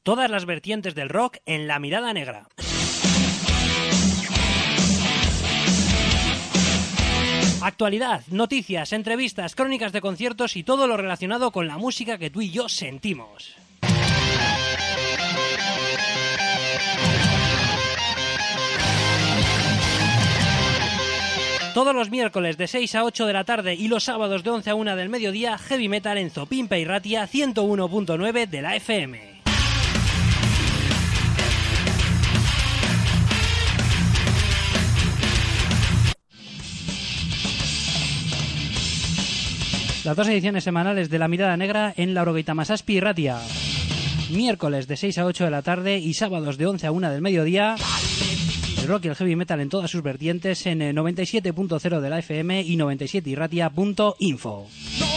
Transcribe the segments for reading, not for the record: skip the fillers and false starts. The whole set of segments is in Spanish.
Todas las vertientes del rock en La Mirada Negra. Actualidad, noticias, entrevistas, crónicas de conciertos y todo lo relacionado con la música que tú y yo sentimos. Todos los miércoles de 6 a 8 de la tarde y los sábados de 11 a 1 del mediodía, Heavy Metal en Zopimpe y Ratia 101.9 de la FM. Las dos ediciones semanales de La Mirada Negra en Laurogeita Masazpi y Ratia. Miércoles de 6 a 8 de la tarde y sábados de 11 a 1 del mediodía. El rock y el heavy metal en todas sus vertientes en 97.0 de la FM y 97irratia.info.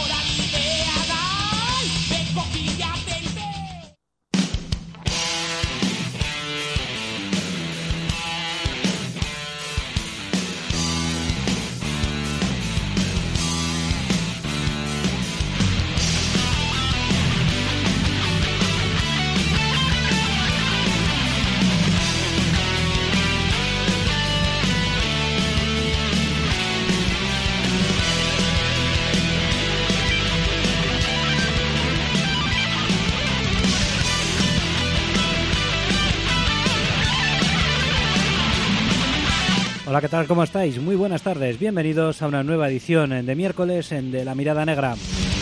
Hola, ¿qué tal? ¿Cómo estáis? Muy buenas tardes. Bienvenidos a una nueva edición de miércoles de La Mirada Negra.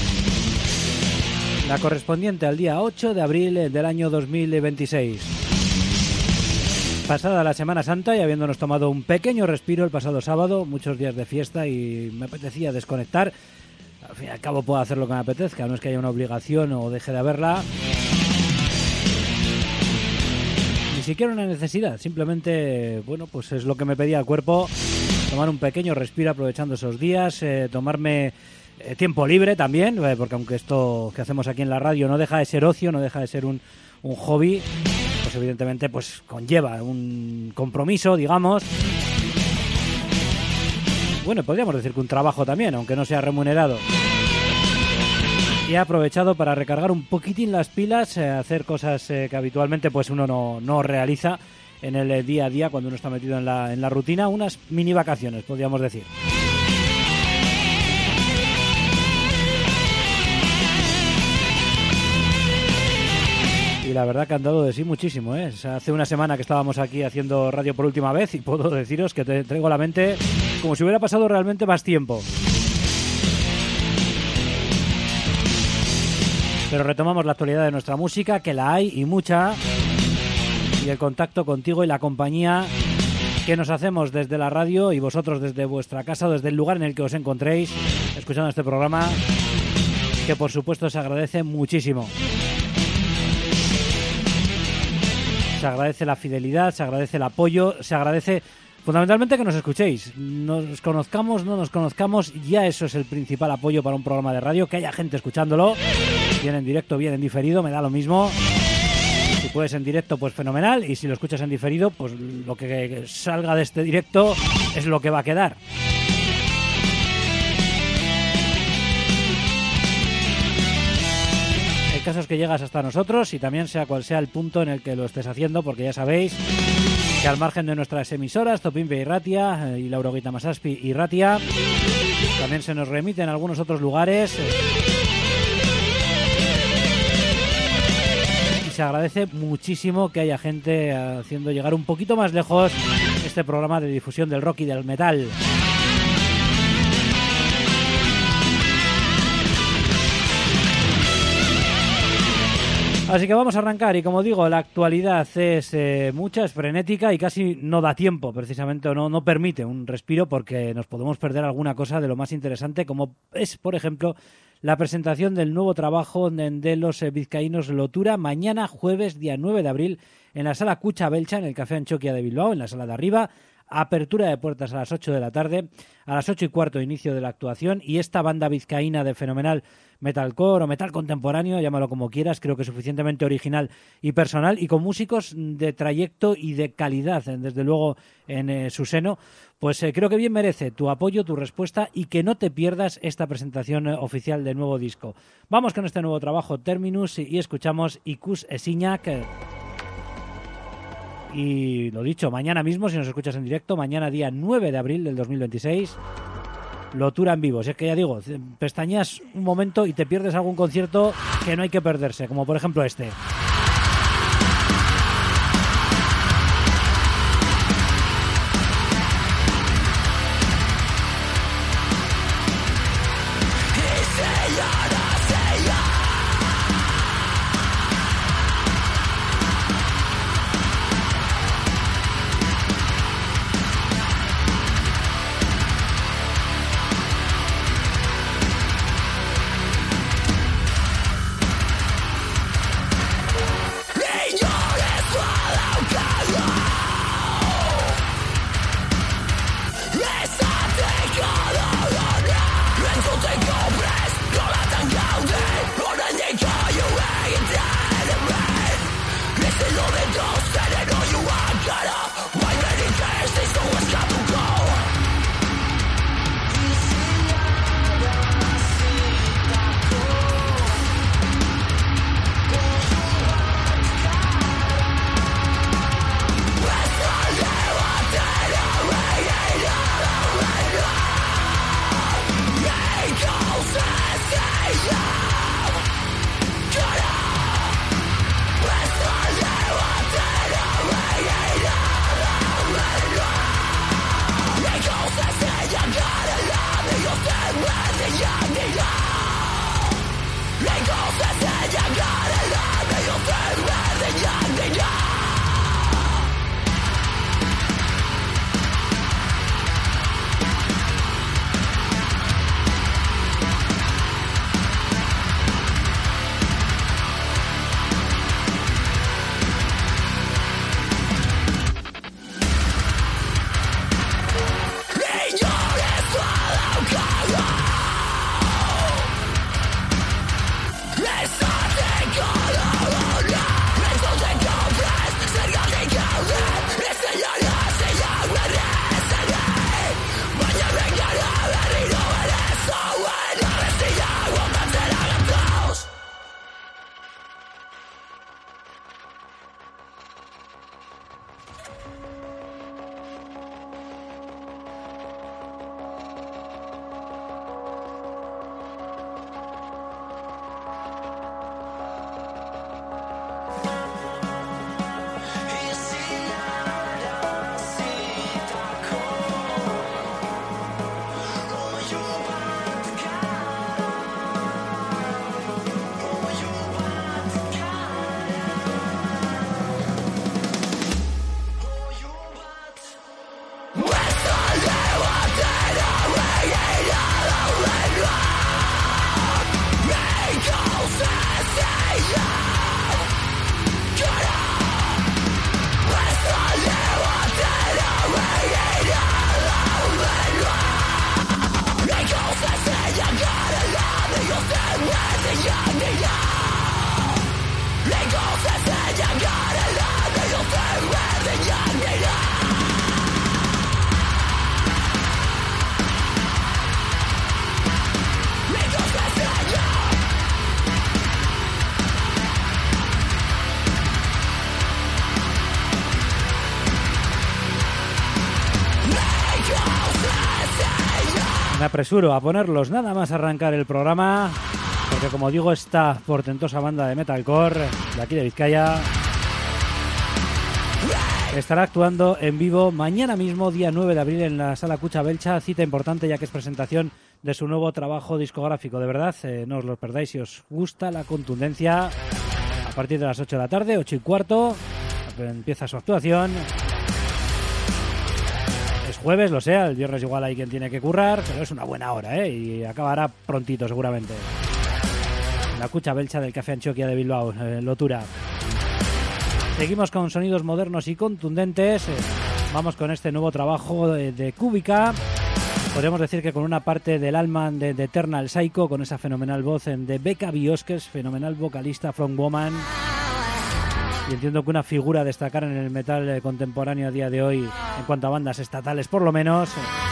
La correspondiente al día 8 de abril del año 2026. Pasada la Semana Santa y habiéndonos tomado un pequeño respiro el pasado sábado, muchos días de fiesta y me apetecía desconectar. Al fin y al cabo puedo hacer lo que me apetezca, no es que haya una obligación o deje de haberla. Ni siquiera una necesidad, simplemente, bueno, pues es lo que me pedía el cuerpo, tomar un pequeño respiro aprovechando esos días, tomarme tiempo libre también, porque aunque esto que hacemos aquí en la radio no deja de ser ocio, no deja de ser un hobby, pues evidentemente pues conlleva un compromiso, digamos. Bueno, podríamos decir que un trabajo también, aunque no sea remunerado. Y he aprovechado para recargar un poquitín las pilas, hacer cosas que habitualmente pues uno no realiza en el día a día cuando uno está metido en la rutina, unas mini vacaciones, podríamos decir. Y la verdad que han dado de sí muchísimo, ¿eh? O sea, hace una semana que estábamos aquí haciendo radio por última vez y puedo deciros que traigo la mente como si hubiera pasado realmente más tiempo. Pero retomamos la actualidad de nuestra música, que la hay y mucha, y el contacto contigo y la compañía que nos hacemos desde la radio y vosotros desde vuestra casa o desde el lugar en el que os encontréis escuchando este programa, que por supuesto se agradece muchísimo. Se agradece la fidelidad, se agradece el apoyo, se agradece fundamentalmente que nos escuchéis. Nos conozcamos, no nos conozcamos, ya eso es el principal apoyo para un programa de radio, que haya gente escuchándolo. Bien en directo, bien en diferido, me da lo mismo. Si puedes en directo, pues fenomenal. Y si lo escuchas en diferido, pues lo que salga de este directo es lo que va a quedar. El caso es que llegas hasta nosotros y también sea cual sea el punto en el que lo estés haciendo, porque ya sabéis que al margen de nuestras emisoras, Zopimpe y Ratia y Laurogeita Masazpi y Ratia, también se nos remite en algunos otros lugares. Se agradece muchísimo que haya gente haciendo llegar un poquito más lejos este programa de difusión del rock y del metal. Así que vamos a arrancar y como digo, la actualidad es mucha, es frenética y casi no da tiempo, precisamente, o no permite un respiro porque nos podemos perder alguna cosa de lo más interesante, como es, por ejemplo, la presentación del nuevo trabajo de los vizcaínos Lotura mañana jueves, día 9 de abril, en la sala Cucha Belcha, en el Café Antxokia de Bilbao, en la sala de arriba, apertura de puertas a las 8 de la tarde, a las 8:15 inicio de la actuación, y esta banda vizcaína de fenomenal metalcore o metal contemporáneo, llámalo como quieras, creo que suficientemente original y personal, y con músicos de trayecto y de calidad, desde luego, en su seno, pues creo que bien merece tu apoyo, tu respuesta, y que no te pierdas esta presentación oficial del nuevo disco. Vamos con este nuevo trabajo, Terminus, y escuchamos Ikus Esiñak. Y lo dicho, mañana mismo, si nos escuchas en directo, mañana día 9 de abril del 2026, Lotura en vivo. Si es que ya digo, pestañeas un momento y te pierdes algún concierto que no hay que perderse, como por ejemplo este. Me apresuro a ponerlos nada más arrancar el programa, porque como digo, esta portentosa banda de metalcore de aquí de Vizcaya estará actuando en vivo mañana mismo, día 9 de abril, en la Sala Kutxa Beltza. Cita importante, ya que es presentación de su nuevo trabajo discográfico. De verdad, no os lo perdáis si os gusta la contundencia. A partir de las 8 de la tarde, 8:15, empieza su actuación. Es jueves, lo sé, el viernes igual hay quien tiene que currar, pero es una buena hora, y acabará prontito seguramente. En la Kutxa Beltza del Café Antxokia de Bilbao, Lotura. Seguimos con sonidos modernos y contundentes. Vamos con este nuevo trabajo de Cúbica. Podríamos decir que con una parte del alma de Eternal Psycho, con esa fenomenal voz de Becca Biosques, fenomenal vocalista From Woman. Y entiendo que una figura a destacar en el metal contemporáneo a día de hoy, en cuanto a bandas estatales por lo menos.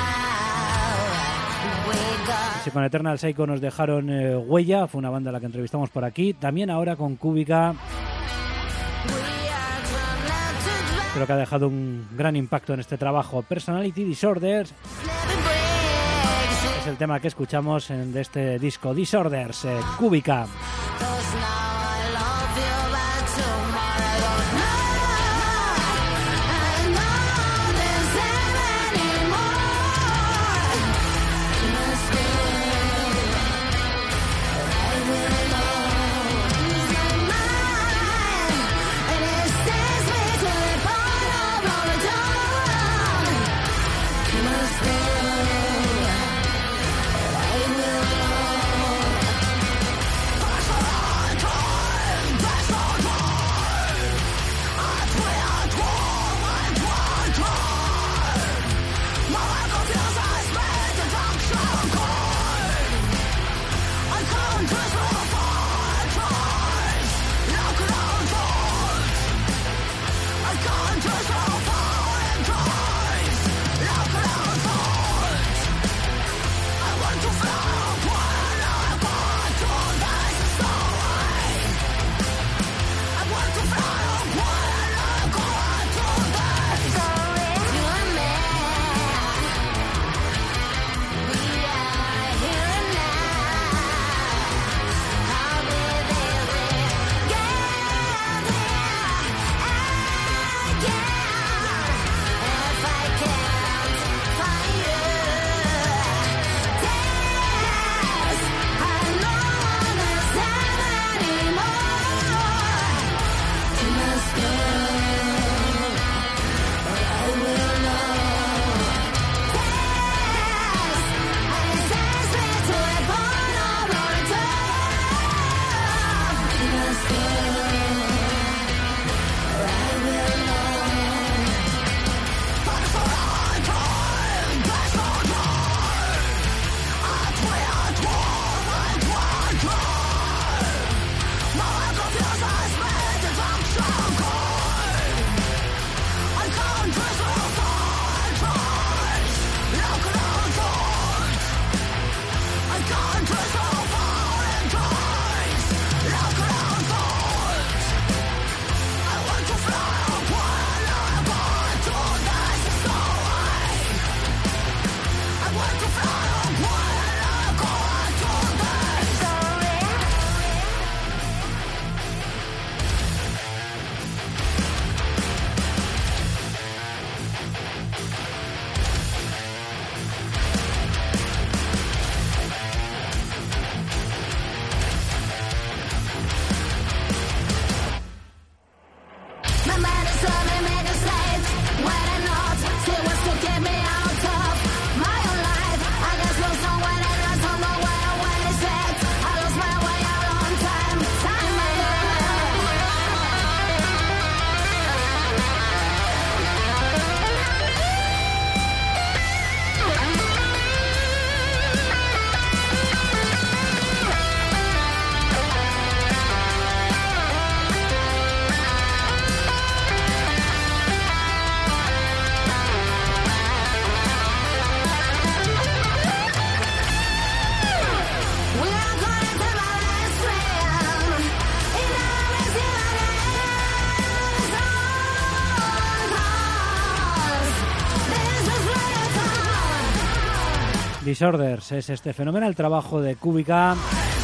Si con Eternal Psycho nos dejaron huella, fue una banda a la que entrevistamos por aquí. También ahora con Cúbica. Creo que ha dejado un gran impacto en este trabajo. Personality Disorders es el tema que escuchamos de este disco. Disorders, Cúbica. Disorders es este fenomenal trabajo de Cúbica.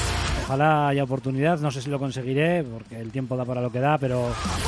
Ojalá haya oportunidad, no sé si lo conseguiré porque el tiempo da para lo que da, pero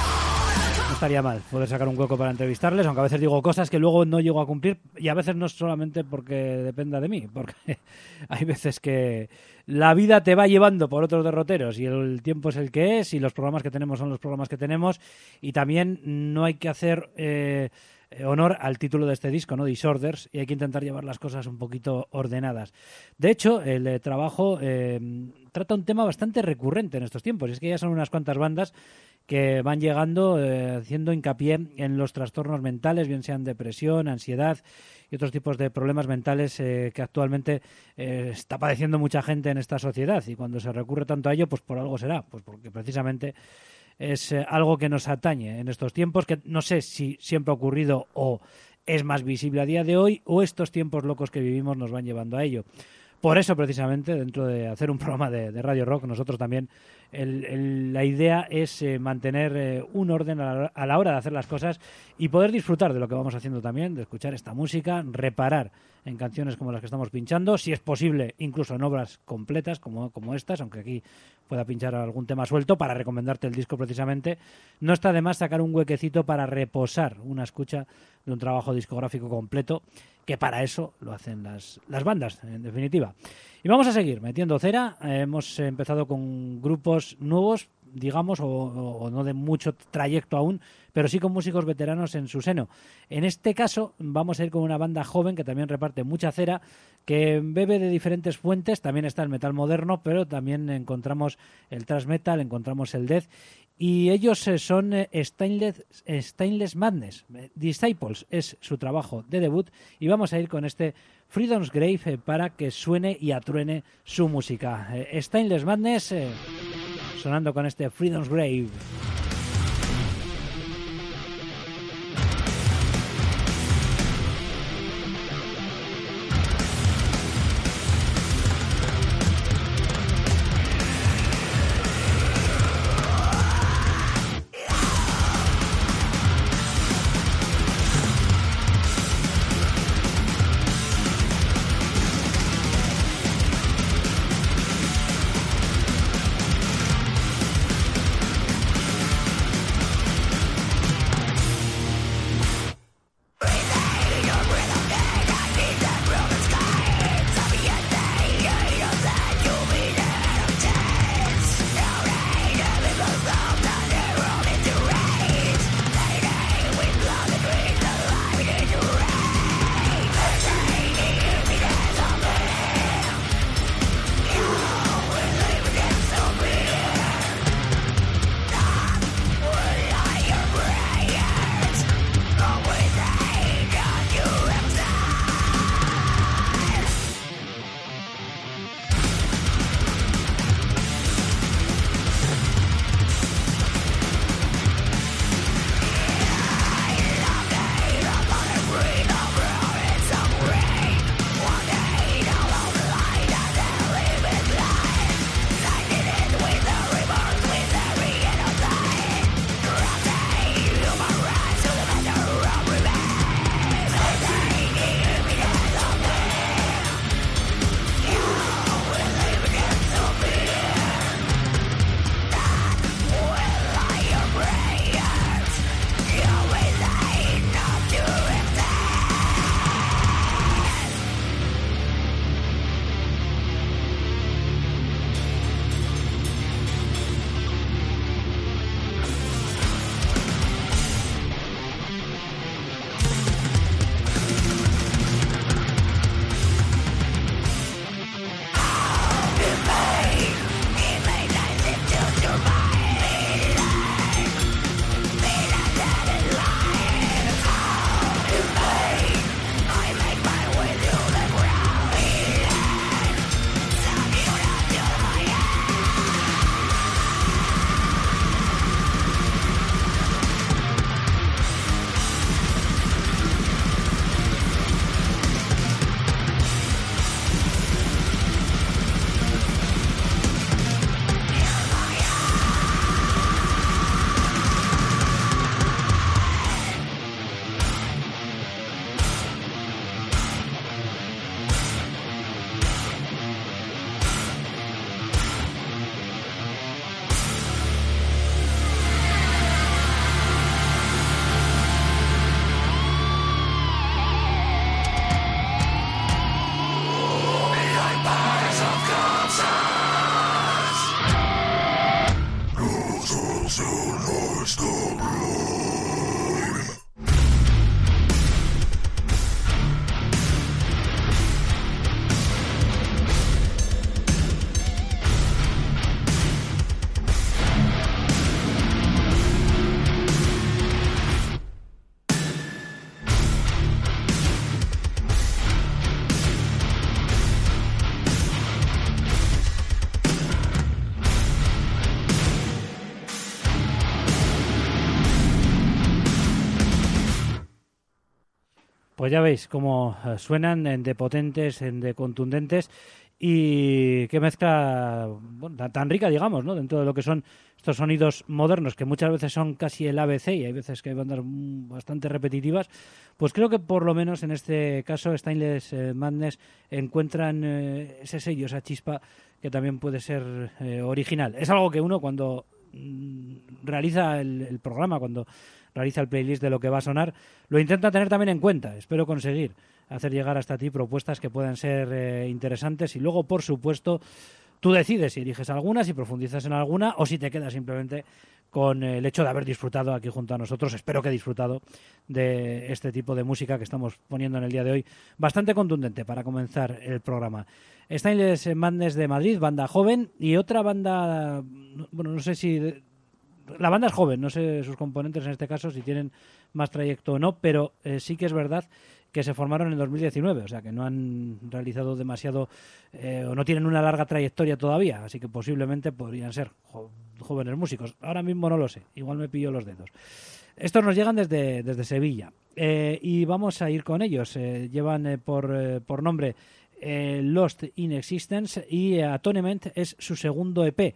no estaría mal poder sacar un hueco para entrevistarles, aunque a veces digo cosas que luego no llego a cumplir, y a veces no es solamente porque dependa de mí, porque hay veces que la vida te va llevando por otros derroteros y el tiempo es el que es y los programas que tenemos son los programas que tenemos, y también no hay que hacer honor al título de este disco, ¿no? Disorders, y hay que intentar llevar las cosas un poquito ordenadas. De hecho, el trabajo trata un tema bastante recurrente en estos tiempos, y es que ya son unas cuantas bandas que van llegando haciendo hincapié en los trastornos mentales, bien sean depresión, ansiedad y otros tipos de problemas mentales que actualmente está padeciendo mucha gente en esta sociedad, y cuando se recurre tanto a ello, pues por algo será, pues porque precisamente es algo que nos atañe en estos tiempos, que no sé si siempre ha ocurrido o es más visible a día de hoy, o estos tiempos locos que vivimos nos van llevando a ello. Por eso, precisamente, dentro de hacer un programa de Radio Rock, nosotros también, la idea es mantener un orden a la hora de hacer las cosas y poder disfrutar de lo que vamos haciendo también, de escuchar esta música, reparar en canciones como las que estamos pinchando, si es posible, incluso en obras completas como estas, aunque aquí pueda pinchar algún tema suelto para recomendarte el disco precisamente. No está de más sacar un huequecito para reposar una escucha de un trabajo discográfico completo, que para eso lo hacen las bandas, en definitiva. Y vamos a seguir metiendo cera. Hemos empezado con grupos nuevos, digamos, o no de mucho trayecto aún, pero sí con músicos veteranos en su seno. En este caso vamos a ir con una banda joven que también reparte mucha cera, que bebe de diferentes fuentes. También está el metal moderno, pero también encontramos el thrash metal, encontramos el death, y ellos son Stainless Madness. Disciples es su trabajo de debut, y vamos a ir con este Freedom's Grave para que suene y atruene su música. Stainless Madness sonando con este Freedom's Grave. Pues ya veis cómo suenan de potentes, de contundentes y qué mezcla tan rica, digamos, ¿no? Dentro de lo que son estos sonidos modernos que muchas veces son casi el ABC y hay veces que hay bandas bastante repetitivas, pues creo que por lo menos en este caso Stainless Madness encuentran ese sello, esa chispa que también puede ser original. Es algo que uno cuando realiza el programa, cuando realiza el playlist de lo que va a sonar, lo intenta tener también en cuenta. Espero conseguir hacer llegar hasta ti propuestas que puedan ser interesantes y luego, por supuesto, tú decides si eliges alguna, si profundizas en alguna o si te quedas simplemente con el hecho de haber disfrutado aquí junto a nosotros. Espero que he disfrutado de este tipo de música que estamos poniendo en el día de hoy, bastante contundente para comenzar el programa. Stainless Madness de Madrid, banda joven, y otra banda, bueno, no sé si... La banda es joven, no sé sus componentes en este caso, si tienen más trayecto o no, pero sí que es verdad que se formaron en 2019, o sea que no han realizado demasiado o no tienen una larga trayectoria todavía, así que posiblemente podrían ser jóvenes músicos. Ahora mismo no lo sé, igual me pillo los dedos. Estos nos llegan desde Sevilla y vamos a ir con ellos. Llevan por nombre Lost in Existence y Atonement es su segundo EP.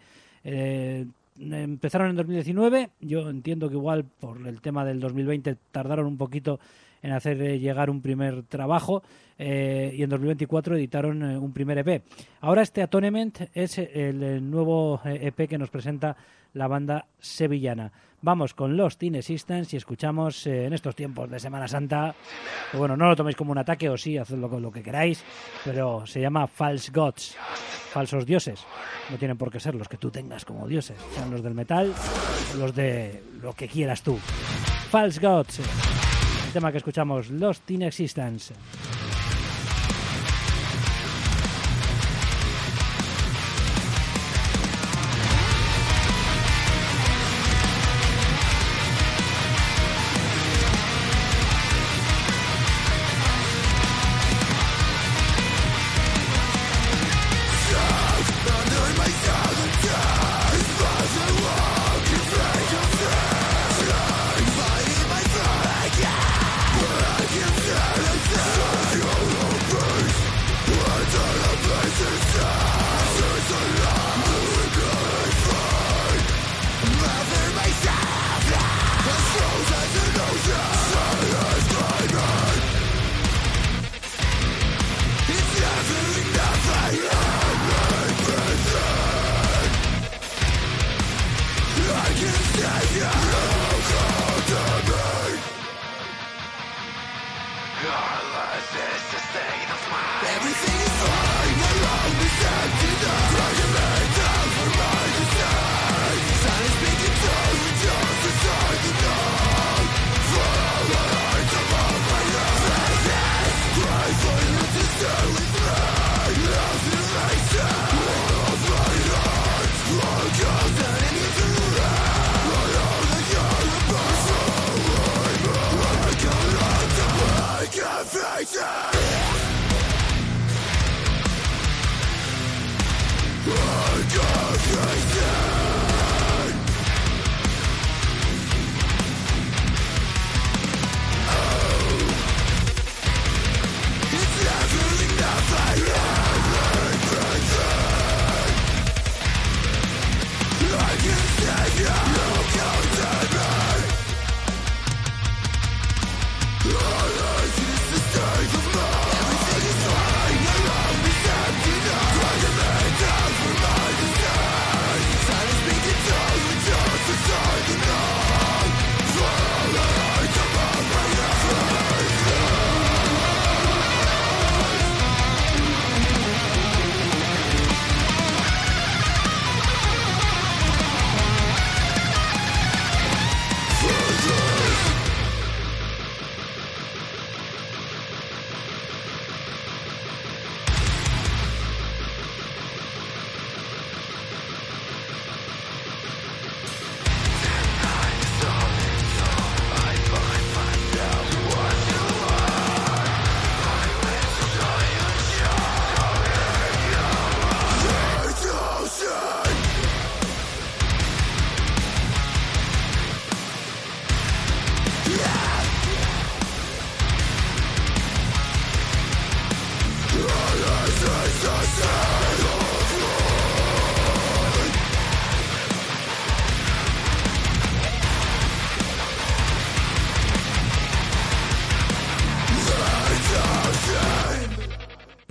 Empezaron en 2019, yo entiendo que igual por el tema del 2020 tardaron un poquito en hacer llegar un primer trabajo y en 2024 editaron un primer EP. Ahora este Atonement es el nuevo EP que nos presenta la banda sevillana. Vamos con Lost in Existence y escuchamos en estos tiempos de Semana Santa, que bueno, no lo toméis como un ataque o sí, hacedlo con lo que queráis, pero se llama False Gods, falsos dioses. No tienen por qué ser los que tú tengas como dioses, sean los del metal o los de lo que quieras tú. False Gods, el tema que escuchamos, Lost in Existence. Yeah.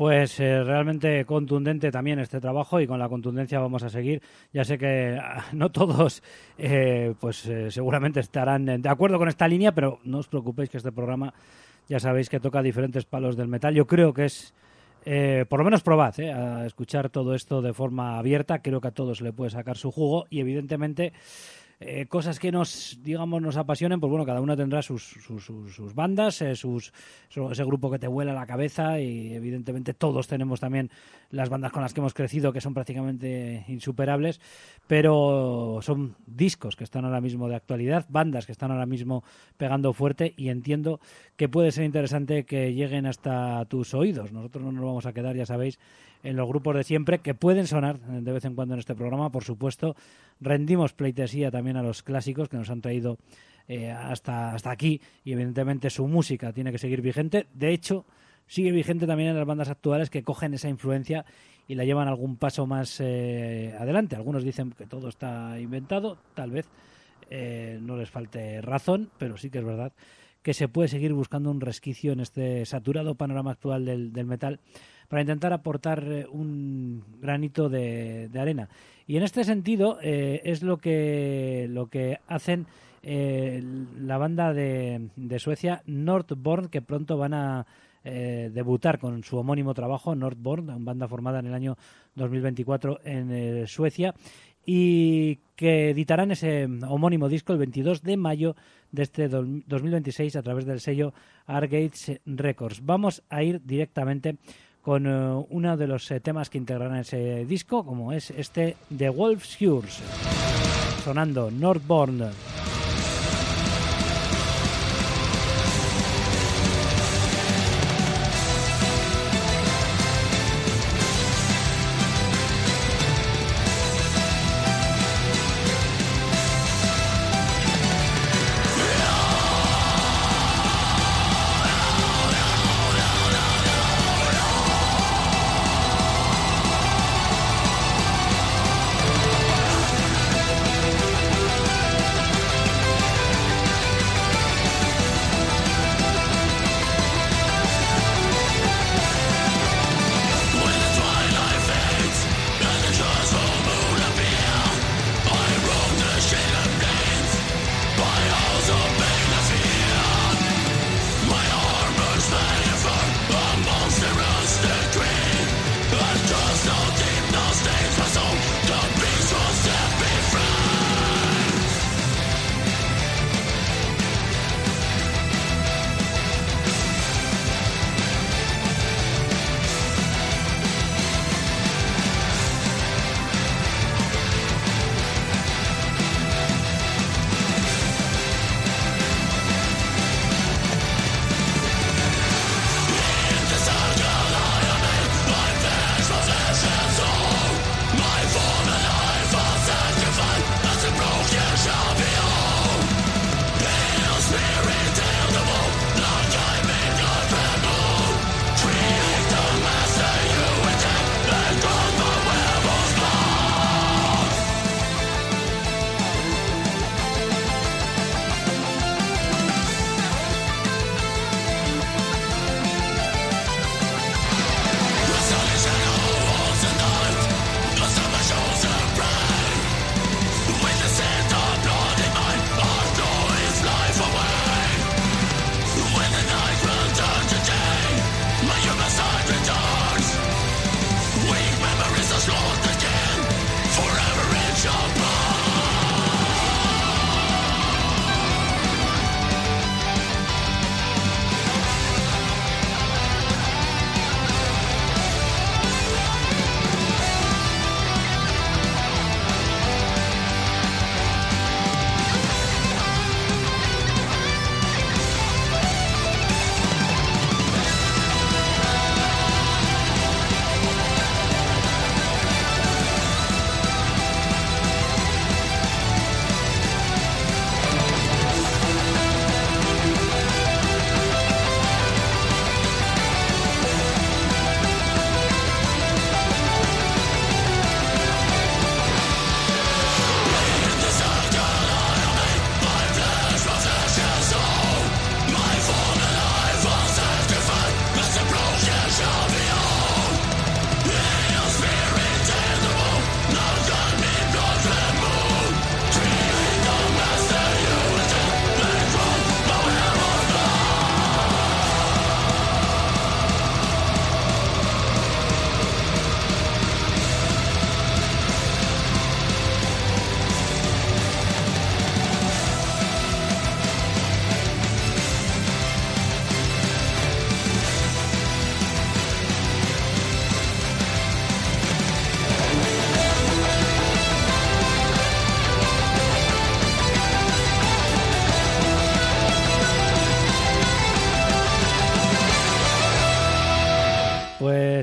Pues realmente contundente también este trabajo, y con la contundencia vamos a seguir. Ya sé que no todos seguramente estarán de acuerdo con esta línea, pero no os preocupéis, que este programa ya sabéis que toca diferentes palos del metal. Yo creo que es, por lo menos probad a escuchar todo esto de forma abierta. Creo que a todos le puede sacar su jugo, y evidentemente cosas que nos apasionen, pues bueno, cada uno tendrá sus bandas, ese grupo que te vuela la cabeza, y evidentemente todos tenemos también las bandas con las que hemos crecido, que son prácticamente insuperables, pero son discos que están ahora mismo de actualidad, bandas que están ahora mismo pegando fuerte, y entiendo que puede ser interesante que lleguen hasta tus oídos. Nosotros no nos vamos a quedar, ya sabéis, en los grupos de siempre, que pueden sonar de vez en cuando en este programa, por supuesto. Rendimos pleitesía también a los clásicos que nos han traído hasta aquí, y evidentemente su música tiene que seguir vigente. De hecho, sigue vigente también en las bandas actuales, que cogen esa influencia y la llevan algún paso más adelante. Algunos dicen que todo está inventado, tal vez no les falte razón, pero sí que es verdad que se puede seguir buscando un resquicio en este saturado panorama actual del metal, para intentar aportar un granito de arena. Y en este sentido es lo que hacen la banda de Suecia, Northborn, que pronto van a debutar con su homónimo trabajo, Northborn, una banda formada en el año 2024 en Suecia, y que editarán ese homónimo disco el 22 de mayo de este 2026 a través del sello Argates Records. Vamos a ir directamente con uno de los temas que integrarán ese disco, como es este The Wolf's Yours, sonando Northborn.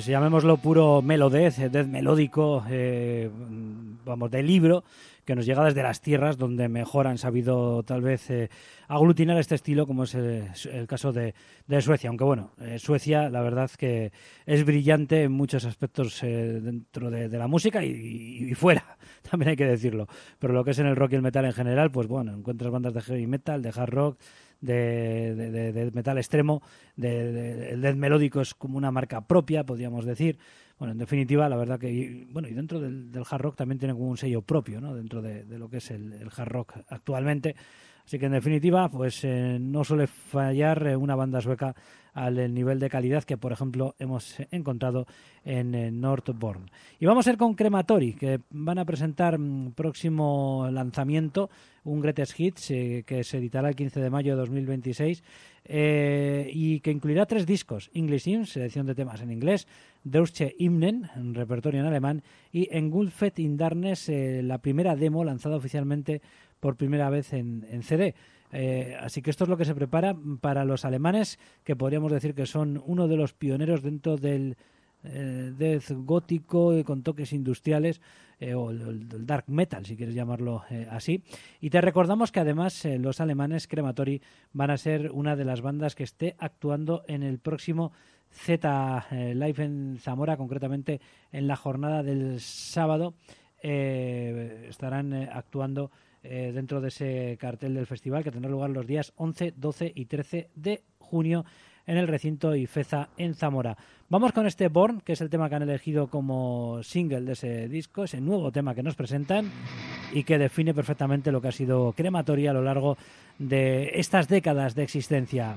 pues llamémoslo puro melodeath, death melódico, vamos, de libro, que nos llega desde las tierras donde mejor han sabido tal vez aglutinar este estilo, como es el caso de Suecia. Aunque bueno, Suecia la verdad que es brillante en muchos aspectos dentro de la música y fuera, también hay que decirlo. Pero lo que es en el rock y el metal en general, pues bueno, encuentras bandas de heavy metal, de hard rock, de metal extremo, el death melódico es como una marca propia, podríamos decir. Bueno, en definitiva, la verdad que, y dentro del hard rock también tiene como un sello propio, ¿no? Dentro de lo que es el hard rock actualmente. Así que en definitiva, pues no suele fallar una banda sueca al nivel de calidad que, por ejemplo, hemos encontrado en Northborn. Y vamos a ir con Crematory, que van a presentar próximo lanzamiento, un Greatest Hits, que se editará el 15 de mayo de 2026, y que incluirá 3 discos: English Hymns, selección de temas en inglés; Deutsche Hymnen, en repertorio en alemán; y Engulfed in Darkness, la primera demo lanzada oficialmente por primera vez en CD. Así que esto es lo que se prepara para los alemanes, que podríamos decir que son uno de los pioneros dentro del death gótico con toques industriales, o el dark metal, si quieres llamarlo así. Y te recordamos que además los alemanes, Crematory, van a ser una de las bandas que esté actuando en el próximo Z Live en Zamora, concretamente en la jornada del sábado. Estarán actuando dentro de ese cartel del festival, que tendrá lugar los días 11, 12 y 13 de junio en el recinto IFEZA en Zamora. Vamos con este Born, que es el tema que han elegido como single de ese disco, ese nuevo tema que nos presentan y que define perfectamente lo que ha sido Crematory a lo largo de estas décadas de existencia.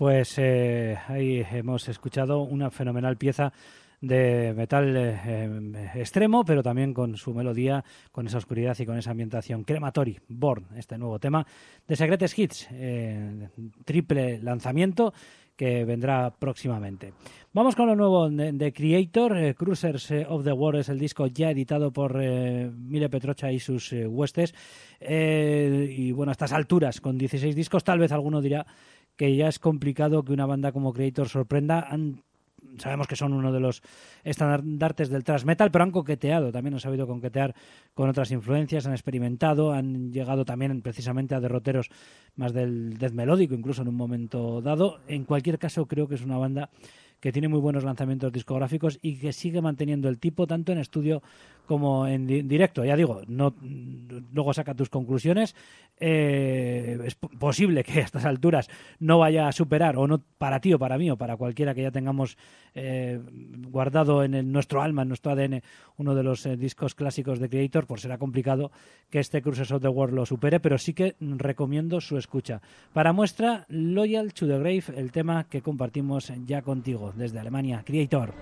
Pues ahí hemos escuchado una fenomenal pieza de metal extremo, pero también con su melodía, con esa oscuridad y con esa ambientación. Crematory, Born, este nuevo tema de Secretes Hits, triple lanzamiento que vendrá próximamente. Vamos con lo nuevo de Creator. Cruisers of the World es el disco ya editado por Mile Petrocha y sus huestes. Y bueno, a estas alturas, con 16 discos, tal vez alguno dirá que ya es complicado que una banda como Creator sorprenda. Sabemos que son uno de los estandartes del thrash metal, pero han coqueteado, también han sabido coquetear con otras influencias, han experimentado, han llegado también precisamente a derroteros más del death melódico, incluso en un momento dado. En cualquier caso, creo que es una banda que tiene muy buenos lanzamientos discográficos y que sigue manteniendo el tipo tanto en estudio como en directo. Ya digo, no, luego saca tus conclusiones. Es posible que a estas alturas no vaya a superar, o no para ti o para mí o para cualquiera que ya tengamos guardado en nuestro alma, en nuestro ADN, uno de los discos clásicos de Creator, pues será complicado que este Cruisers of the World lo supere, pero sí que recomiendo su escucha. Para muestra, Loyal to the Grave, el tema que compartimos ya contigo desde Alemania, Creator.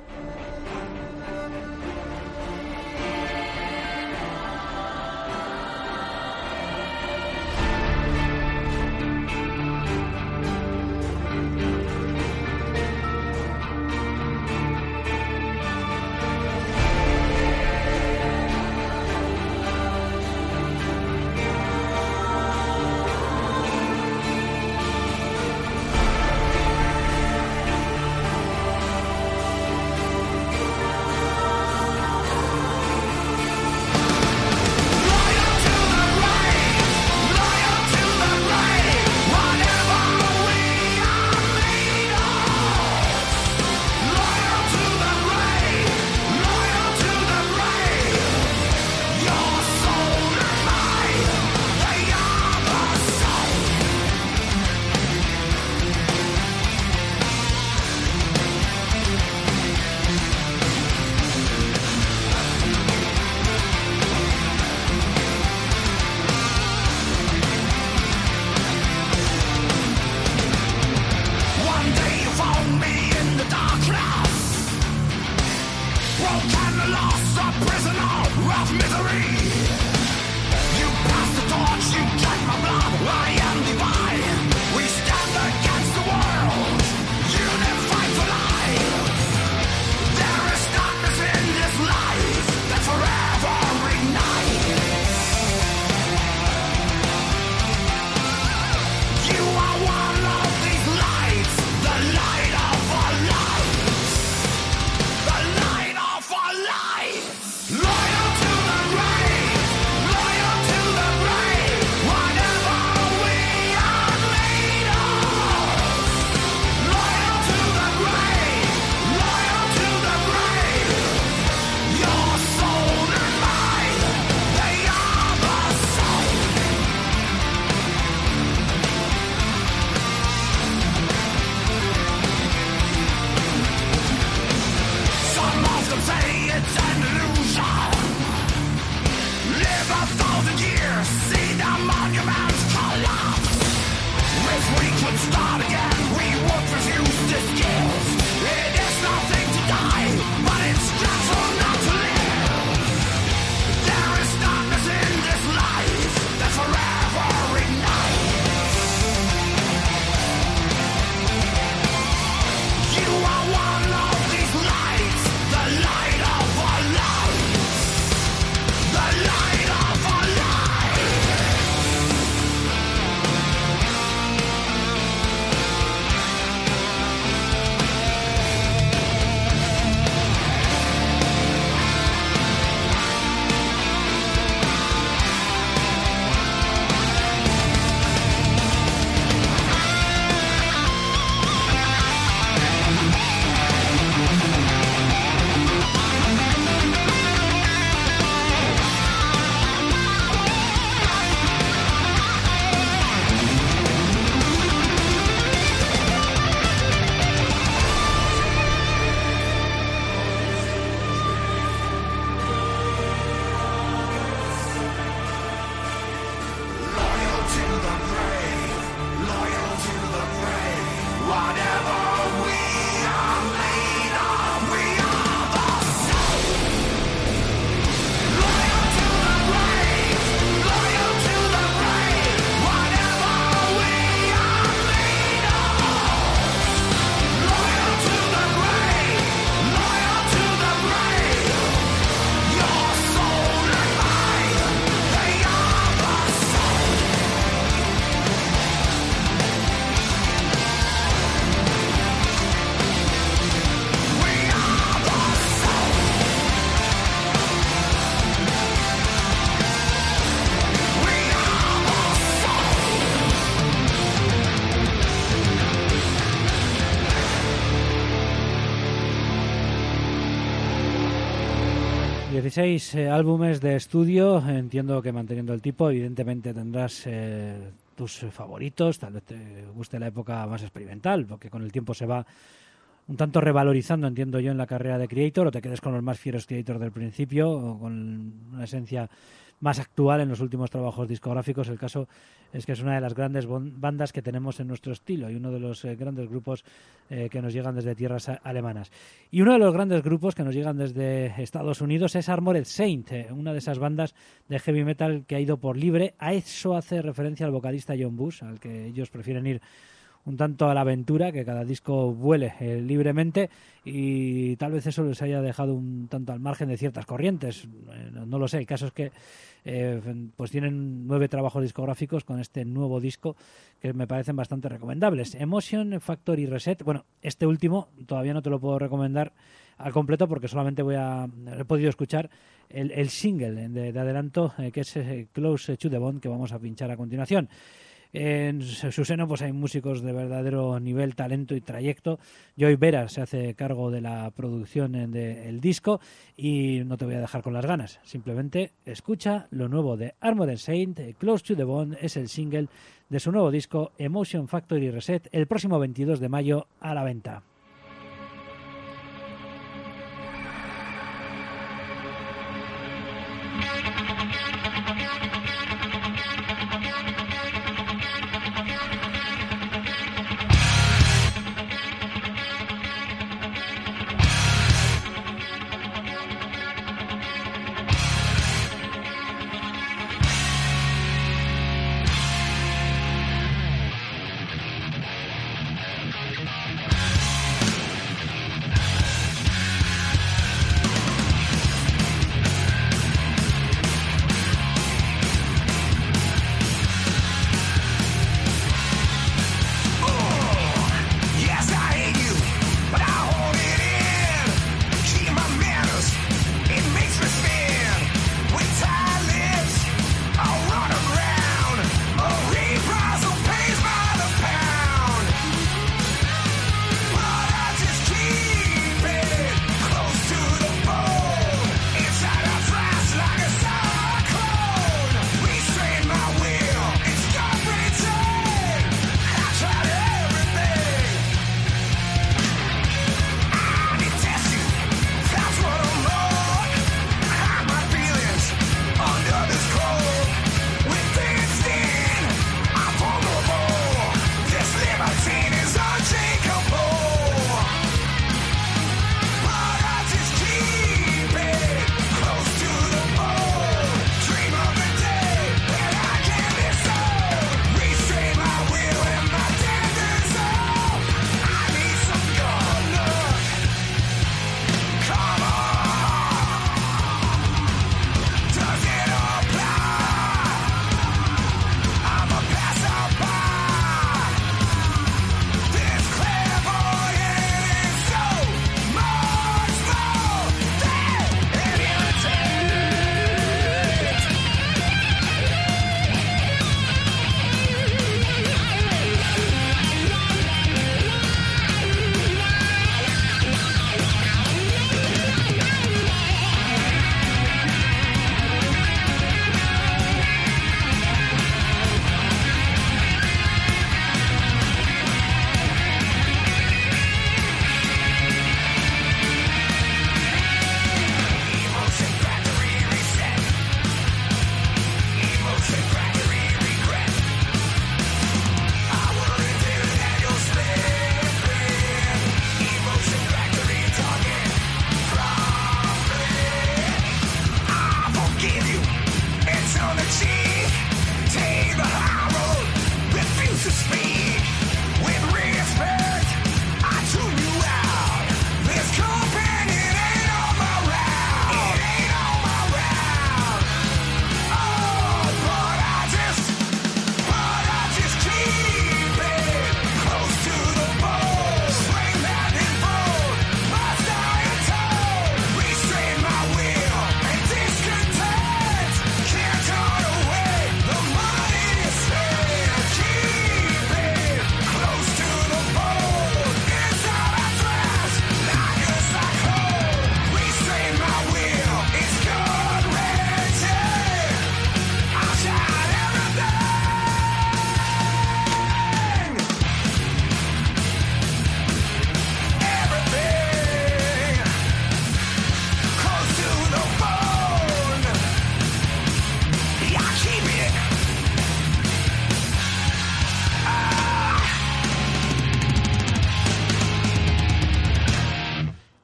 16 álbumes de estudio, entiendo que manteniendo el tipo, evidentemente tendrás tus favoritos, tal vez te guste la época más experimental, porque con el tiempo se va un tanto revalorizando, entiendo yo, en la carrera de creator, o te quedes con los más fieros creator del principio, o con una esencia más actual en los últimos trabajos discográficos. El caso es que es una de las grandes bandas que tenemos en nuestro estilo y uno de los grandes grupos que nos llegan desde tierras alemanas. Y uno de los grandes grupos que nos llegan desde Estados Unidos es Armored Saint, una de esas bandas de heavy metal que ha ido por libre. A eso hace referencia al vocalista John Bush, al que ellos prefieren ir un tanto a la aventura, que cada disco vuele libremente, y tal vez eso les haya dejado un tanto al margen de ciertas corrientes, no lo sé. El caso es que pues tienen 9 trabajos discográficos con este nuevo disco que me parecen bastante recomendables. Emotion Factory Reset. Bueno, este último todavía no te lo puedo recomendar al completo porque solamente he podido escuchar el single de adelanto, que es Close to the Bone, que vamos a pinchar a continuación. En su seno pues hay músicos de verdadero nivel, talento y trayecto. Joy Vera se hace cargo de la producción del disco y no te voy a dejar con las ganas. Simplemente escucha lo nuevo de Armored Saint. Close to the Bone es el single de su nuevo disco Emotion Factory Reset, el próximo 22 de mayo a la venta.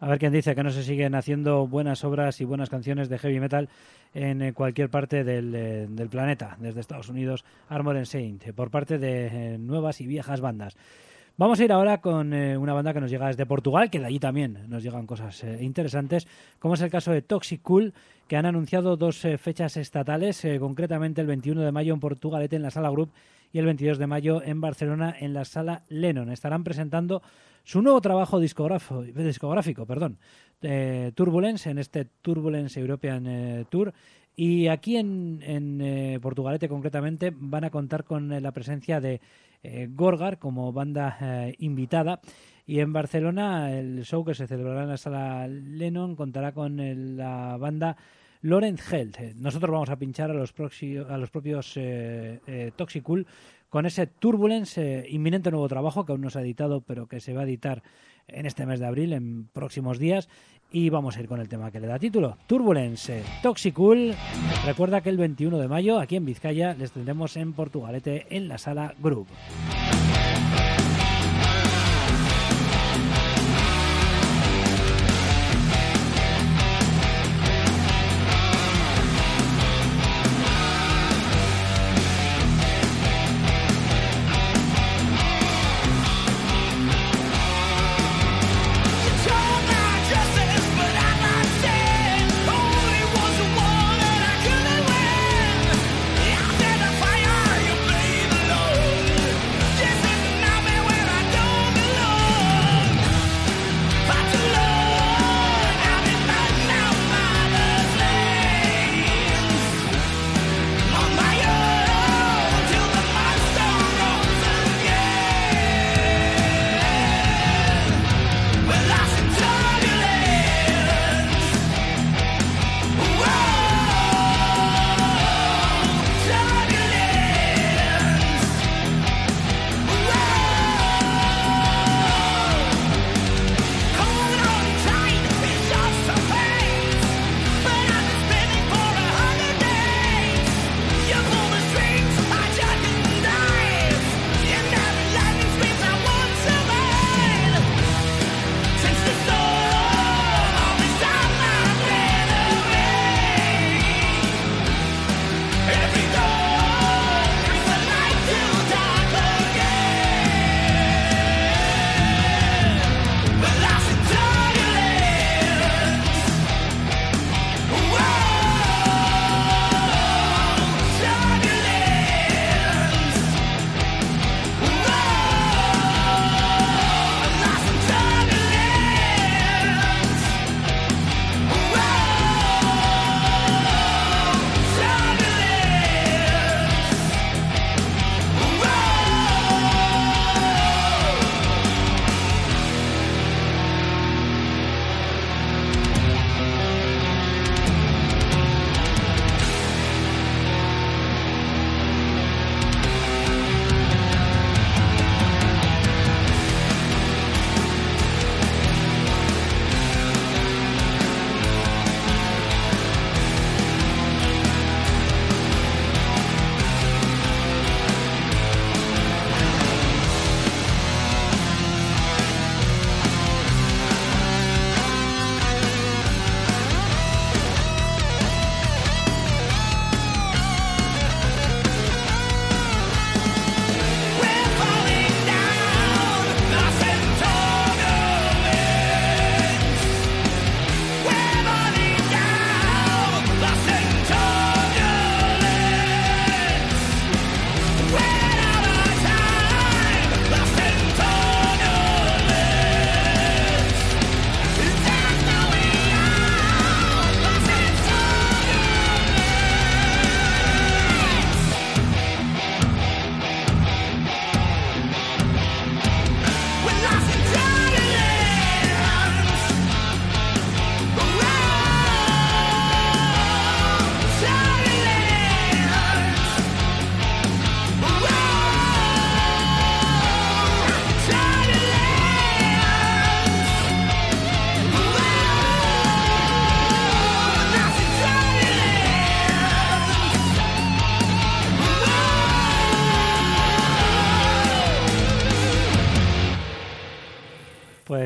A ver quién dice que no se siguen haciendo buenas obras y buenas canciones de heavy metal en cualquier parte del planeta, desde Estados Unidos, Armored Saint, por parte de nuevas y viejas bandas. Vamos a ir ahora con una banda que nos llega desde Portugal, que de allí también nos llegan cosas interesantes, como es el caso de Toxic Cool, que han anunciado 2 fechas estatales, concretamente el 21 de mayo en Portugalete en la Sala Group y el 22 de mayo en Barcelona en la Sala Lennon. Estarán presentando su nuevo trabajo discográfico, Turbulence, en este Turbulence European Tour. Y aquí en Portugalete concretamente van a contar con la presencia de Gorgar como banda invitada, y en Barcelona el show que se celebrará en la Sala Lennon contará con la banda Laurent Held. Nosotros vamos a pinchar a los propios Toxic Cool con ese Turbulence, inminente nuevo trabajo que aún no se ha editado, pero que se va a editar en este mes de abril, en próximos días, y vamos a ir con el tema que le da título, Turbulence, Toxic Cool. Recuerda que el 21 de mayo aquí en Vizcaya les tendremos en Portugalete en la Sala Group. Fire, you play the Lord.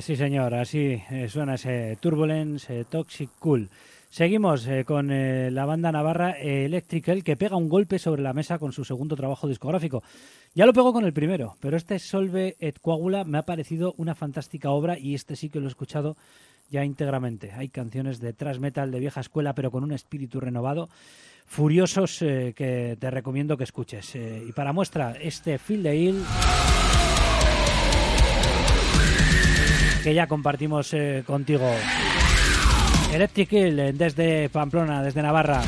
Sí, señor, así suena ese Turbulence Toxic Cool. Seguimos con la banda navarra Electrical, que pega un golpe sobre la mesa con su segundo trabajo discográfico. Ya lo pegó con el primero, pero este Solve et Coagula me ha parecido una fantástica obra y este sí que lo he escuchado ya íntegramente. Hay canciones de thrash metal de vieja escuela, pero con un espíritu renovado, furiosos, que te recomiendo que escuches. Y para muestra, este Feel the Hill, que ya compartimos contigo. Electric Hill desde Pamplona, desde Navarra.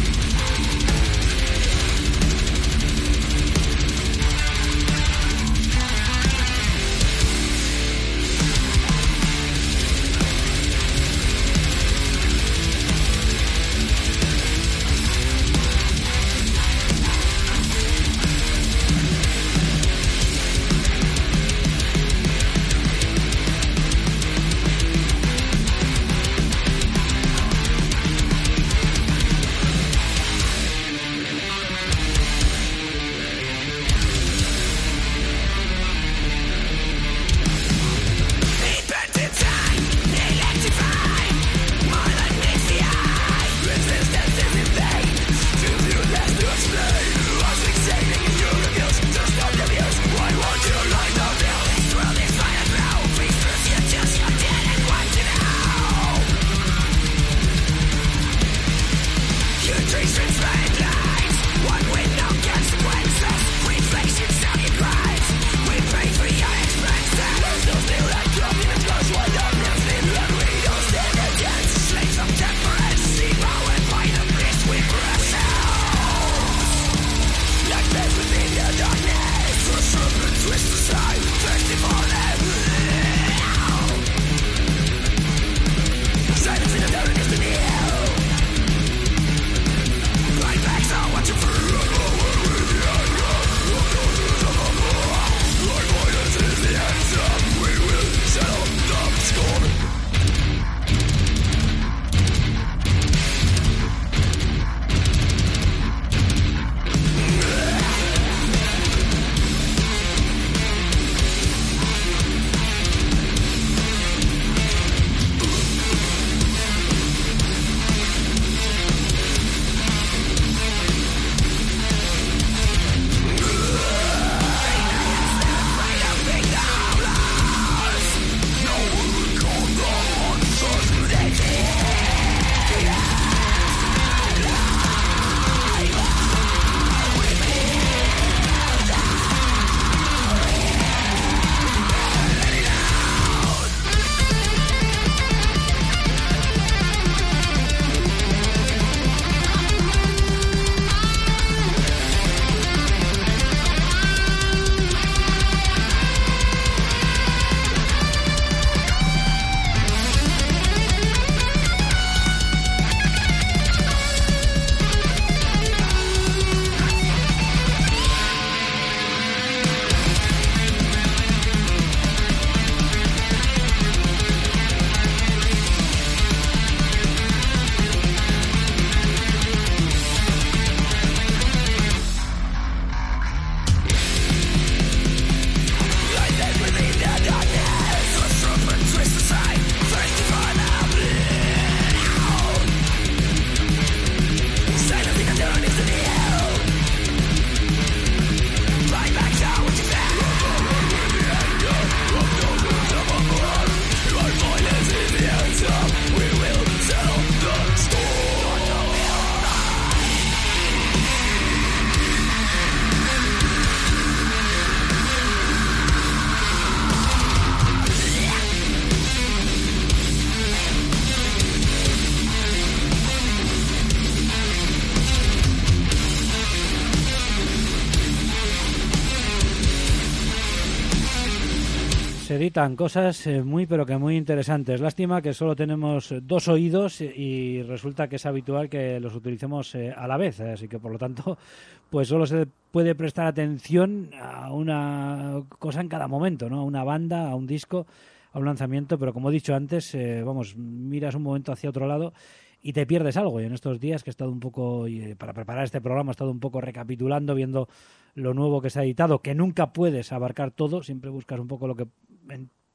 Se editan cosas muy pero que muy interesantes. Lástima que solo tenemos dos oídos y resulta que es habitual que los utilicemos a la vez, así que por lo tanto pues solo se puede prestar atención a una cosa en cada momento, ¿no? A una banda, a un disco, a un lanzamiento, pero como he dicho antes, miras un momento hacia otro lado y te pierdes algo. Y en estos días que he estado un poco, para preparar este programa, he estado un poco recapitulando, viendo lo nuevo que se ha editado, que nunca puedes abarcar todo, siempre buscas un poco lo que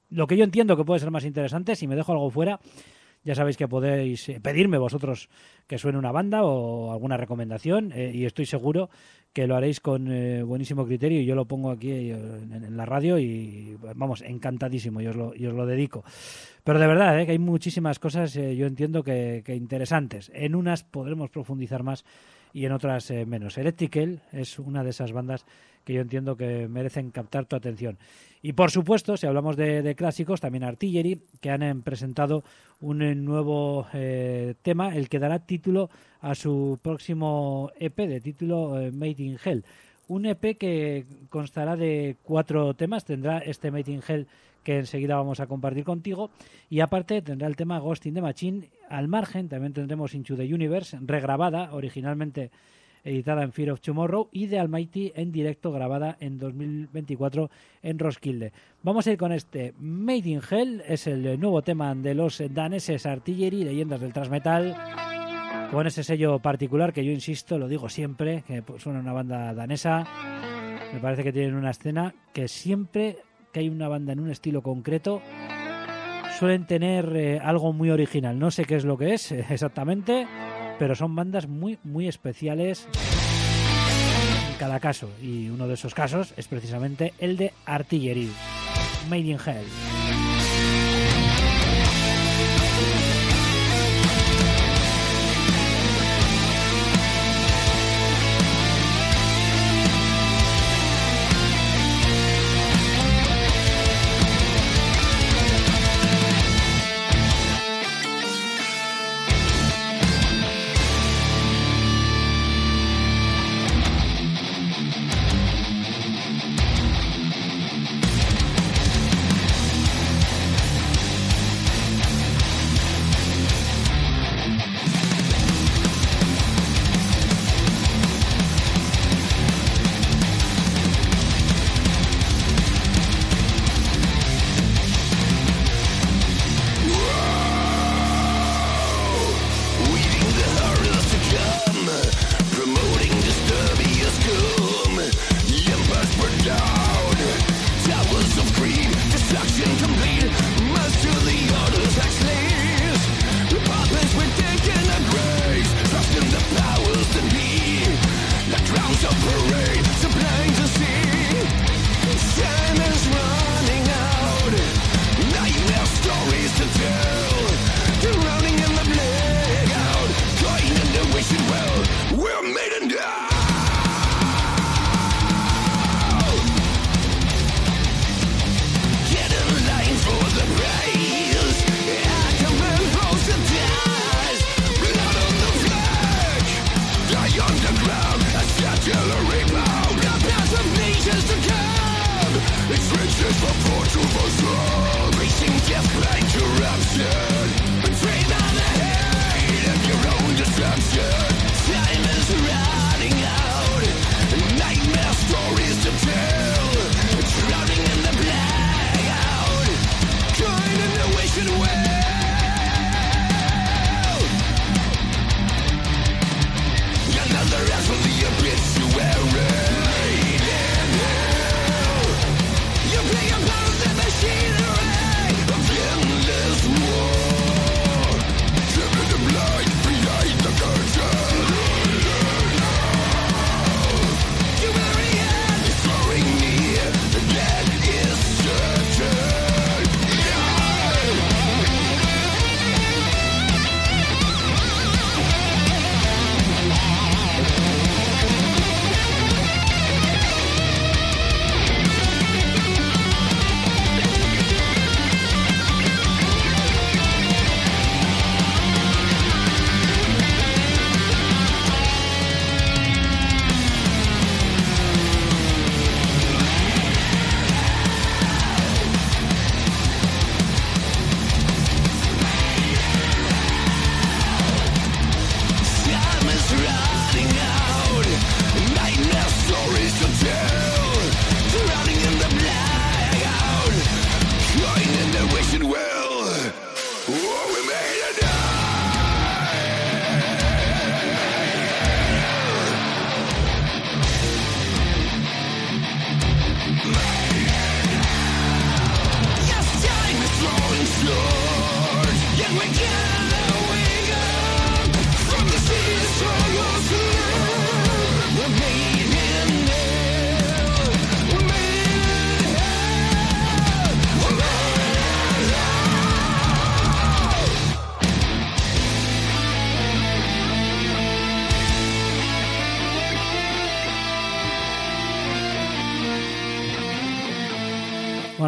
lo que yo entiendo que puede ser más interesante. Si me dejo algo fuera, ya sabéis que podéis pedirme vosotros que suene una banda o alguna recomendación, y estoy seguro que lo haréis con buenísimo criterio, y yo lo pongo aquí en la radio y vamos, encantadísimo, y os lo dedico. Pero de verdad, que hay muchísimas cosas, yo entiendo que interesantes. En unas podremos profundizar más y en otras menos. Electrical es una de esas bandas que yo entiendo que merecen captar tu atención. Y por supuesto, si hablamos de clásicos, también Artillery, que han presentado un nuevo tema, el que dará título a su próximo EP, de título Made in Hell. Un EP que constará de 4 temas, tendrá este Made in Hell que enseguida vamos a compartir contigo, y aparte tendrá el tema Ghost in the Machine. Al margen también tendremos Into the Universe, regrabada, originalmente editada en Fear of Tomorrow, y The Almighty en directo, grabada en 2024 en Roskilde. Vamos a ir con este Made in Hell, es el nuevo tema de los daneses Artillery, leyendas del thrash metal, con ese sello particular que yo insisto, lo digo siempre, que suena una banda danesa. Me parece que tienen una escena que siempre que hay una banda en un estilo concreto suelen tener algo muy original. No sé qué es lo que es exactamente, pero son bandas muy, muy especiales en cada caso. Y uno de esos casos es precisamente el de Artillery, Made in Hell.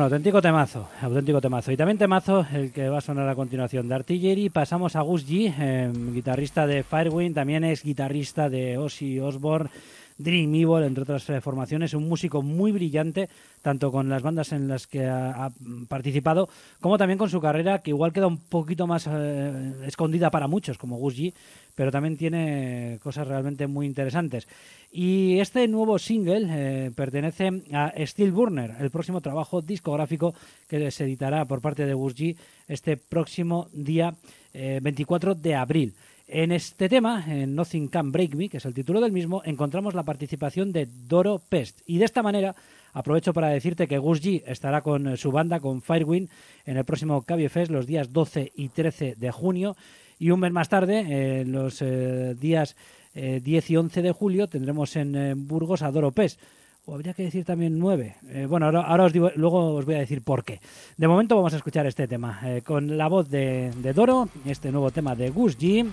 Bueno, auténtico temazo. Y también temazo el que va a sonar a continuación de Artillery. Pasamos a Gus G, guitarrista de Firewind, también es guitarrista de Ozzy Osbourne, Dream Evil, entre otras formaciones. Un músico muy brillante, tanto con las bandas en las que ha participado, como también con su carrera, que igual queda un poquito más escondida para muchos, como Gus G, pero también tiene cosas realmente muy interesantes. Y este nuevo single pertenece a Steel Burner, el próximo trabajo discográfico que se editará por parte de Gus G este próximo día 24 de abril. En este tema, en Nothing Can Break Me, que es el título del mismo, encontramos la participación de Doro Pest. Y de esta manera aprovecho para decirte que Gus G estará con su banda, con Firewind, en el próximo Cabie Fest los días 12 y 13 de junio. Y un mes más tarde, los días 10 y 11 de julio, tendremos en Burgos a Doro Pest. O habría que decir también 9. Bueno, ahora os digo, luego os voy a decir por qué. De momento vamos a escuchar este tema con la voz de Doro, este nuevo tema de Gus G.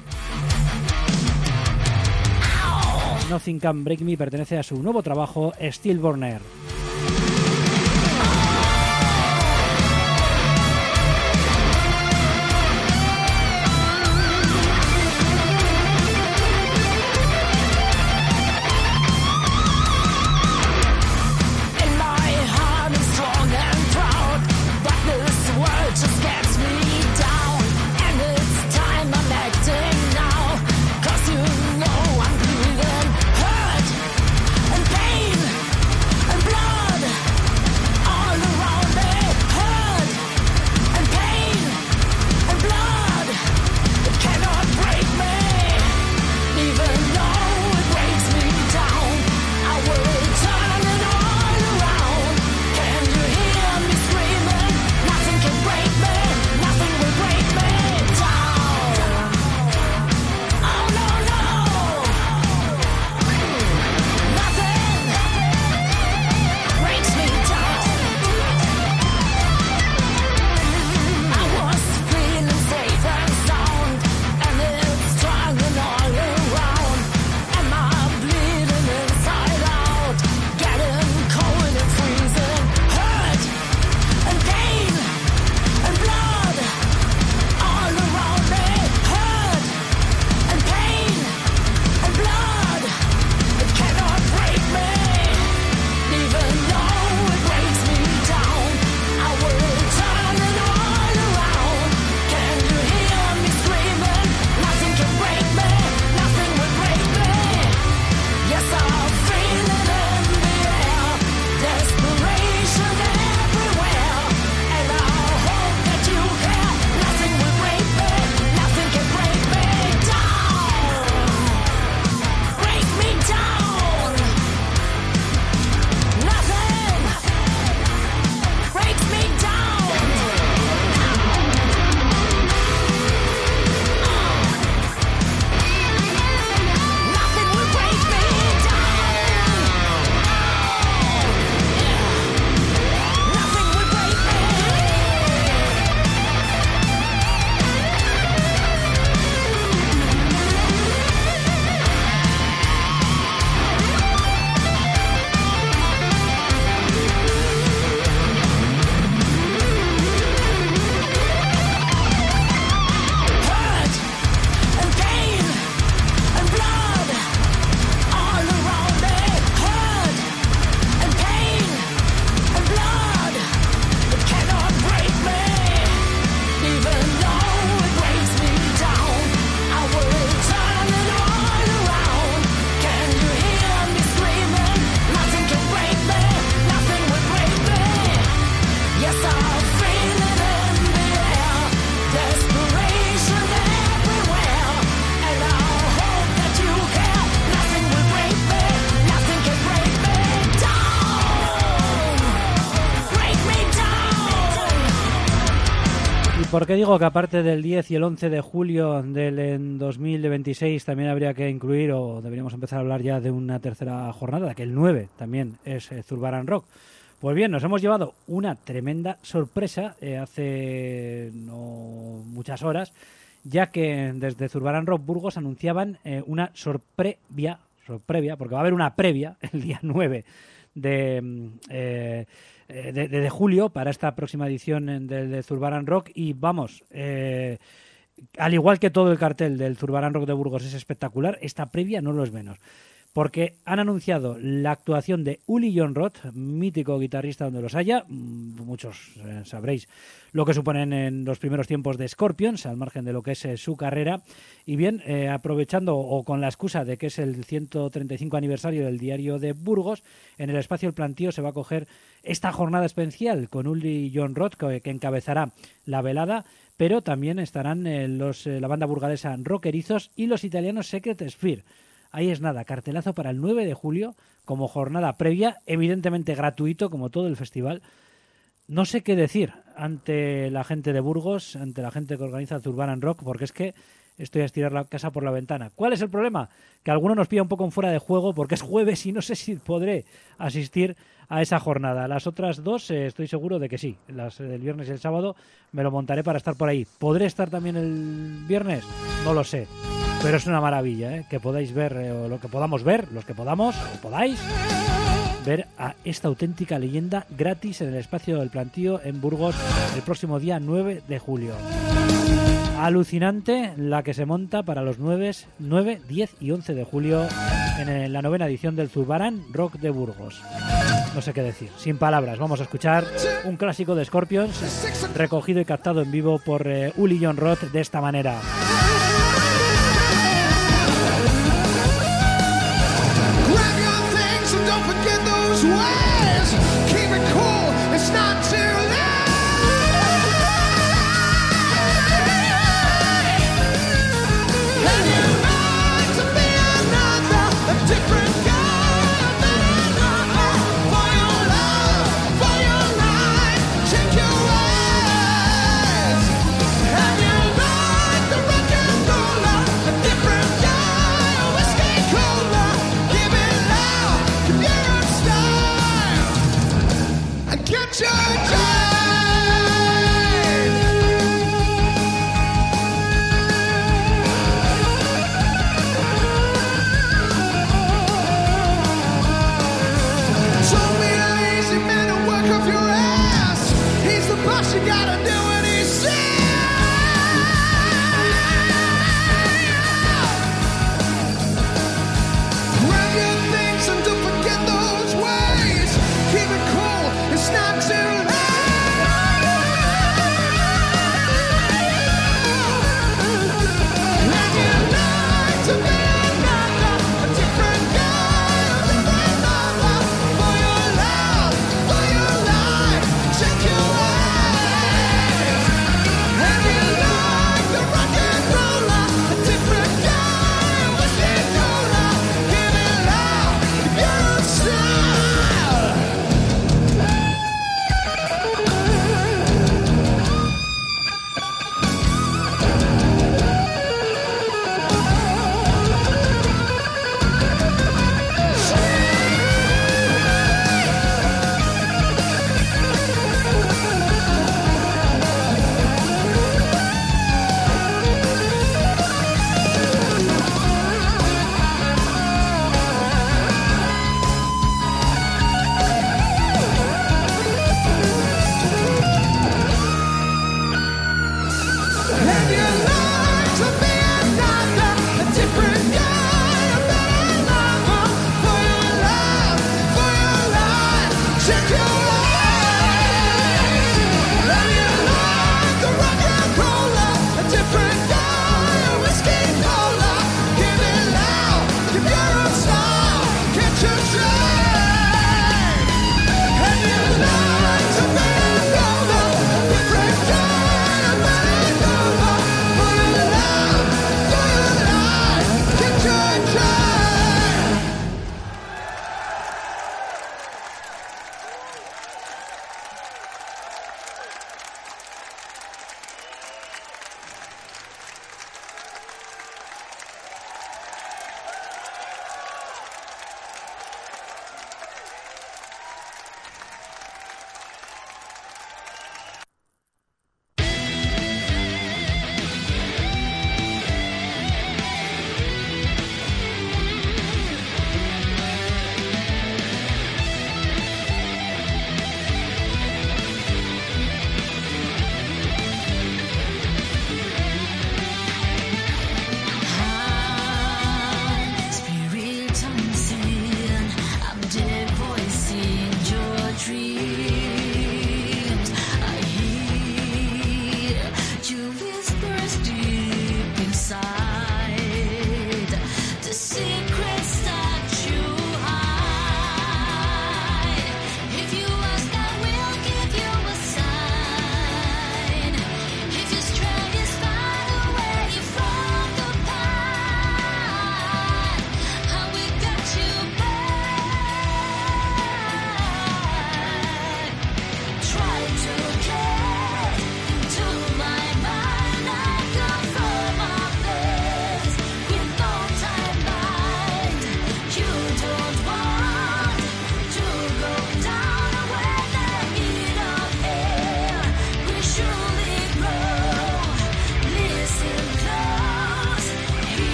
Nothing Can Break Me pertenece a su nuevo trabajo, Steel Burner. ¿Por qué digo que aparte del 10 y el 11 de julio del 2026 también habría que incluir, o deberíamos empezar a hablar ya de una tercera jornada, que el 9 también es Zurbarán Rock? Pues bien, nos hemos llevado una tremenda sorpresa hace no muchas horas, ya que desde Zurbarán Rock Burgos anunciaban una sorprevia, porque va a haber una previa el día 9 de julio para esta próxima edición del Zurbarán Rock. Y vamos, al igual que todo el cartel del Zurbarán Rock de Burgos es espectacular, esta previa no lo es menos. Porque han anunciado la actuación de Uli Jon Roth, mítico guitarrista donde los haya. Muchos sabréis lo que suponen en los primeros tiempos de Scorpions, al margen de lo que es su carrera. Y bien, aprovechando o con la excusa de que es el 135 aniversario del Diario de Burgos, en el espacio El Plantío se va a coger esta jornada especial con Uli Jon Roth, que encabezará la velada, pero también estarán la banda burgalesa Rockerizos y los italianos Secret Sphere. Ahí es nada, cartelazo para el 9 de julio como jornada previa, evidentemente gratuito como todo el festival. No sé qué decir ante la gente de Burgos, ante la gente que organiza el Zurbarán Rock, porque es que estoy a estirar la casa por la ventana. ¿Cuál es el problema? Que alguno nos pilla un poco en fuera de juego porque es jueves y no sé si podré asistir a esa jornada. Las otras dos estoy seguro de que sí. Las del viernes y el sábado me lo montaré para estar por ahí. ¿Podré estar también el viernes? No lo sé. Pero es una maravilla, que podáis ver, o lo que podamos ver, los que podamos, o podáis ver a esta auténtica leyenda gratis en el espacio del Plantío en Burgos el próximo día 9 de julio. Alucinante la que se monta para los 9, 10 y 11 de julio en la 9ª edición del Zurbarán Rock de Burgos. No sé qué decir, sin palabras. Vamos a escuchar un clásico de Scorpions recogido y captado en vivo por Uli Jon Roth de esta manera. Don't forget those ways. Keep it cool, it's not too late. And you like to be another, a different kind of man. For your love, for your life, check your ways. And you like the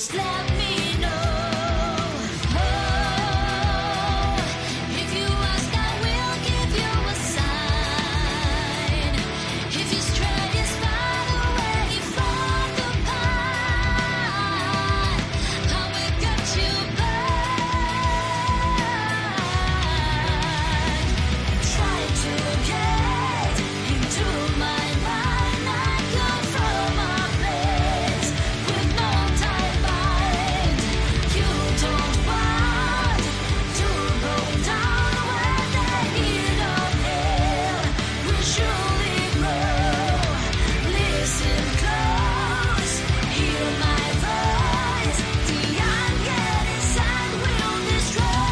just let me know. Oh, if you ask, I will give you a sign. If you stray as far away from the path, I will get you back. Try to get into my mind and come from a place with no time bind. You don't want to go down where the heat of hell will surely grow. Listen close, hear my voice. The anger inside will destroy.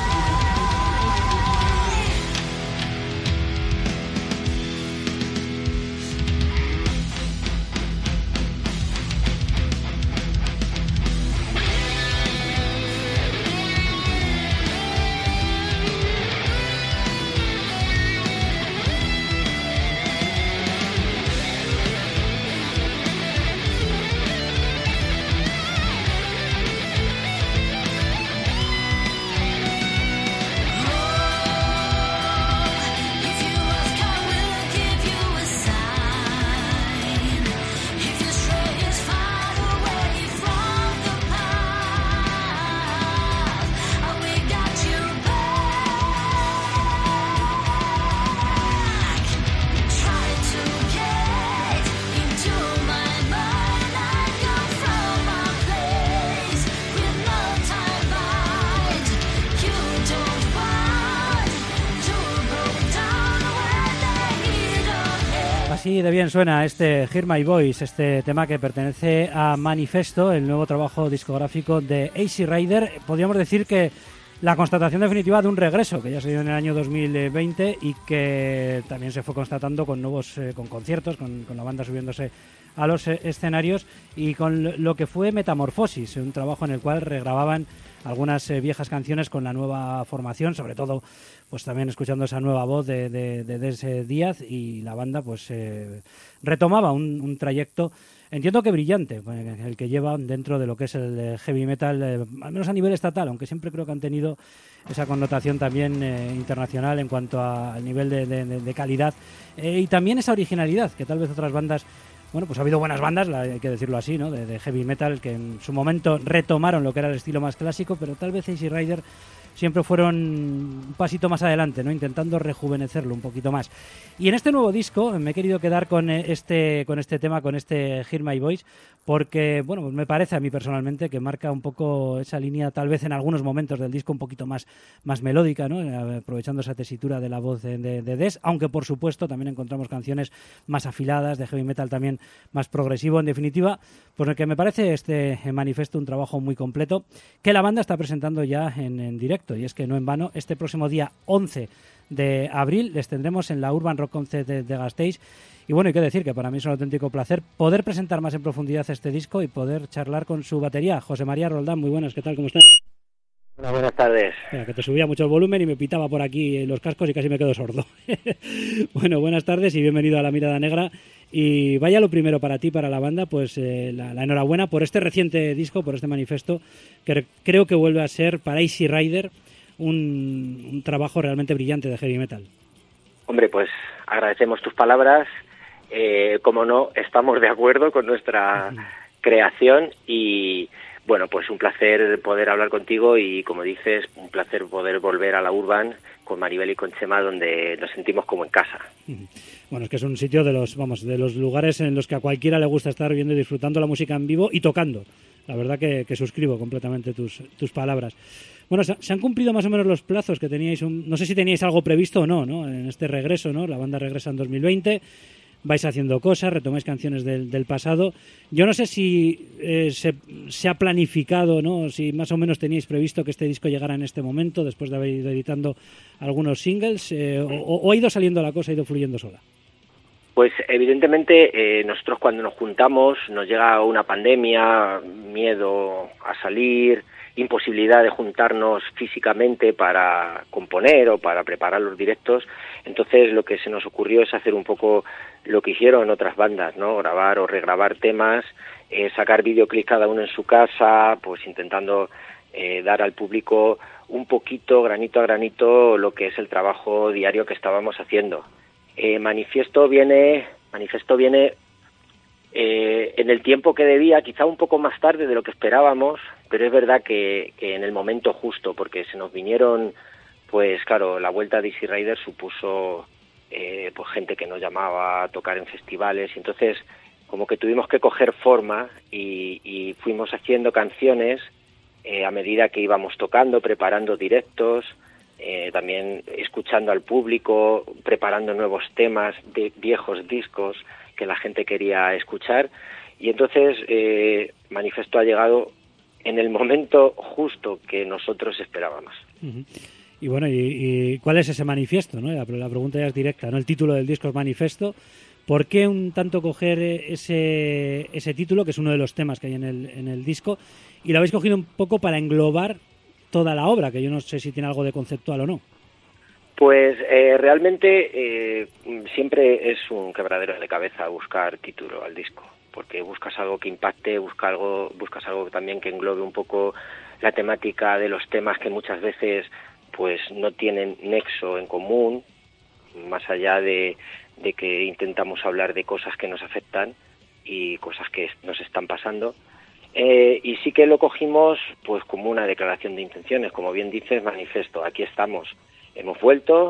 If you ask, I will give you a sign. If you stray as far away from the path, I will get you back. Try to get into my mind and go from a place with no time bind. You don't want to go down where the heat of hell. Así de bien suena este Hear My Voice, este tema que pertenece a Manifesto, el nuevo trabajo discográfico de Easy Rider. Podríamos decir que la constatación definitiva de un regreso que ya se dio en el año 2020 y que también se fue constatando con nuevos con conciertos, con la banda subiéndose a los escenarios y con lo que fue Metamorfosis, un trabajo en el cual regrababan algunas viejas canciones con la nueva formación, sobre todo pues también escuchando esa nueva voz de Des Díaz, y la banda pues retomaba un trayecto, entiendo que brillante, el que llevan dentro de lo que es el heavy metal, al menos a nivel estatal, aunque siempre creo que han tenido esa connotación también internacional en cuanto al nivel de calidad y también esa originalidad que tal vez otras bandas, bueno, pues ha habido buenas bandas, hay que decirlo así, ¿no?, de heavy metal que en su momento retomaron lo que era el estilo más clásico, pero tal vez Easy Rider siempre fueron un pasito más adelante, ¿no?, intentando rejuvenecerlo un poquito más. Y en este nuevo disco me he querido quedar con este tema, con este Hear My Voice, porque, bueno, pues me parece a mí personalmente que marca un poco esa línea, tal vez en algunos momentos del disco un poquito más melódica, ¿no?, aprovechando esa tesitura de la voz de Des, aunque por supuesto también encontramos canciones más afiladas, de heavy metal también más progresivo. En definitiva, pues el que me parece este Manifesto un trabajo muy completo, que la banda está presentando ya en directo, y es que no en vano, este próximo día 11 de abril les tendremos en la Urban Rock Concert de Gasteiz. Y bueno, hay que decir que para mí es un auténtico placer poder presentar más en profundidad este disco y poder charlar con su batería, José María Roldán. Muy buenas, ¿qué tal? ¿Cómo estás? Hola, buenas tardes. Espera, que te subía mucho el volumen y me pitaba por aquí los cascos y casi me quedo sordo. Bueno, buenas tardes y bienvenido a La Mirada Negra. Y vaya lo primero para ti, para la banda, pues la enhorabuena por este reciente disco, por este Manifesto, que creo que vuelve a ser para Easy Rider un trabajo realmente brillante de heavy metal. Hombre, pues agradecemos tus palabras. Como no, estamos de acuerdo con nuestra creación y, bueno, pues un placer poder hablar contigo y, como dices, un placer poder volver a la Urban con Maribel y con Chema, donde nos sentimos como en casa. Bueno, es que es un sitio de los lugares en los que a cualquiera le gusta estar viendo y disfrutando la música en vivo y tocando. La verdad que suscribo completamente tus palabras. Bueno, se han cumplido más o menos los plazos que teníais. No sé si teníais algo previsto o no, en este regreso, ¿no? La banda regresa en 2020. Vais haciendo cosas, retomáis canciones del pasado. Yo no sé si se ha planificado, ¿no?, si más o menos teníais previsto que este disco llegara en este momento, después de haber ido editando algunos singles, o ha ido saliendo la cosa, ha ido fluyendo sola. Pues evidentemente nosotros cuando nos juntamos nos llega una pandemia, miedo a salir imposibilidad de juntarnos físicamente para componer o para preparar los directos. Entonces lo que se nos ocurrió es hacer un poco lo que hicieron otras bandas, ¿no? Grabar o regrabar temas, sacar videoclips cada uno en su casa, pues intentando dar al público un poquito, granito a granito, lo que es el trabajo diario que estábamos haciendo. Manifiesto viene en el tiempo que debía, quizá un poco más tarde de lo que esperábamos, pero es verdad que en el momento justo, porque se nos vinieron, pues claro, la vuelta de Easy Rider supuso pues gente que nos llamaba a tocar en festivales, y entonces como que tuvimos que coger forma y fuimos haciendo canciones a medida que íbamos tocando, preparando directos, también escuchando al público, preparando nuevos temas de viejos discos que la gente quería escuchar, y entonces Manifiesto ha llegado en el momento justo que nosotros esperábamos. Ujú. Y bueno, ¿y cuál es ese manifiesto, ¿no? La pregunta ya es directa, ¿no? El título del disco es Manifiesto. ¿Por qué un tanto coger ese título, que es uno de los temas que hay en el disco, y lo habéis cogido un poco para englobar toda la obra, que yo no sé si tiene algo de conceptual o no? Pues realmente siempre es un quebradero de cabeza buscar título al disco, porque buscas algo que impacte, buscas algo también que englobe un poco la temática de los temas que muchas veces pues no tienen nexo en común, más allá de que intentamos hablar de cosas que nos afectan y cosas que nos están pasando. Y sí que lo cogimos pues como una declaración de intenciones, como bien dices, Manifiesto, aquí estamos, hemos vuelto,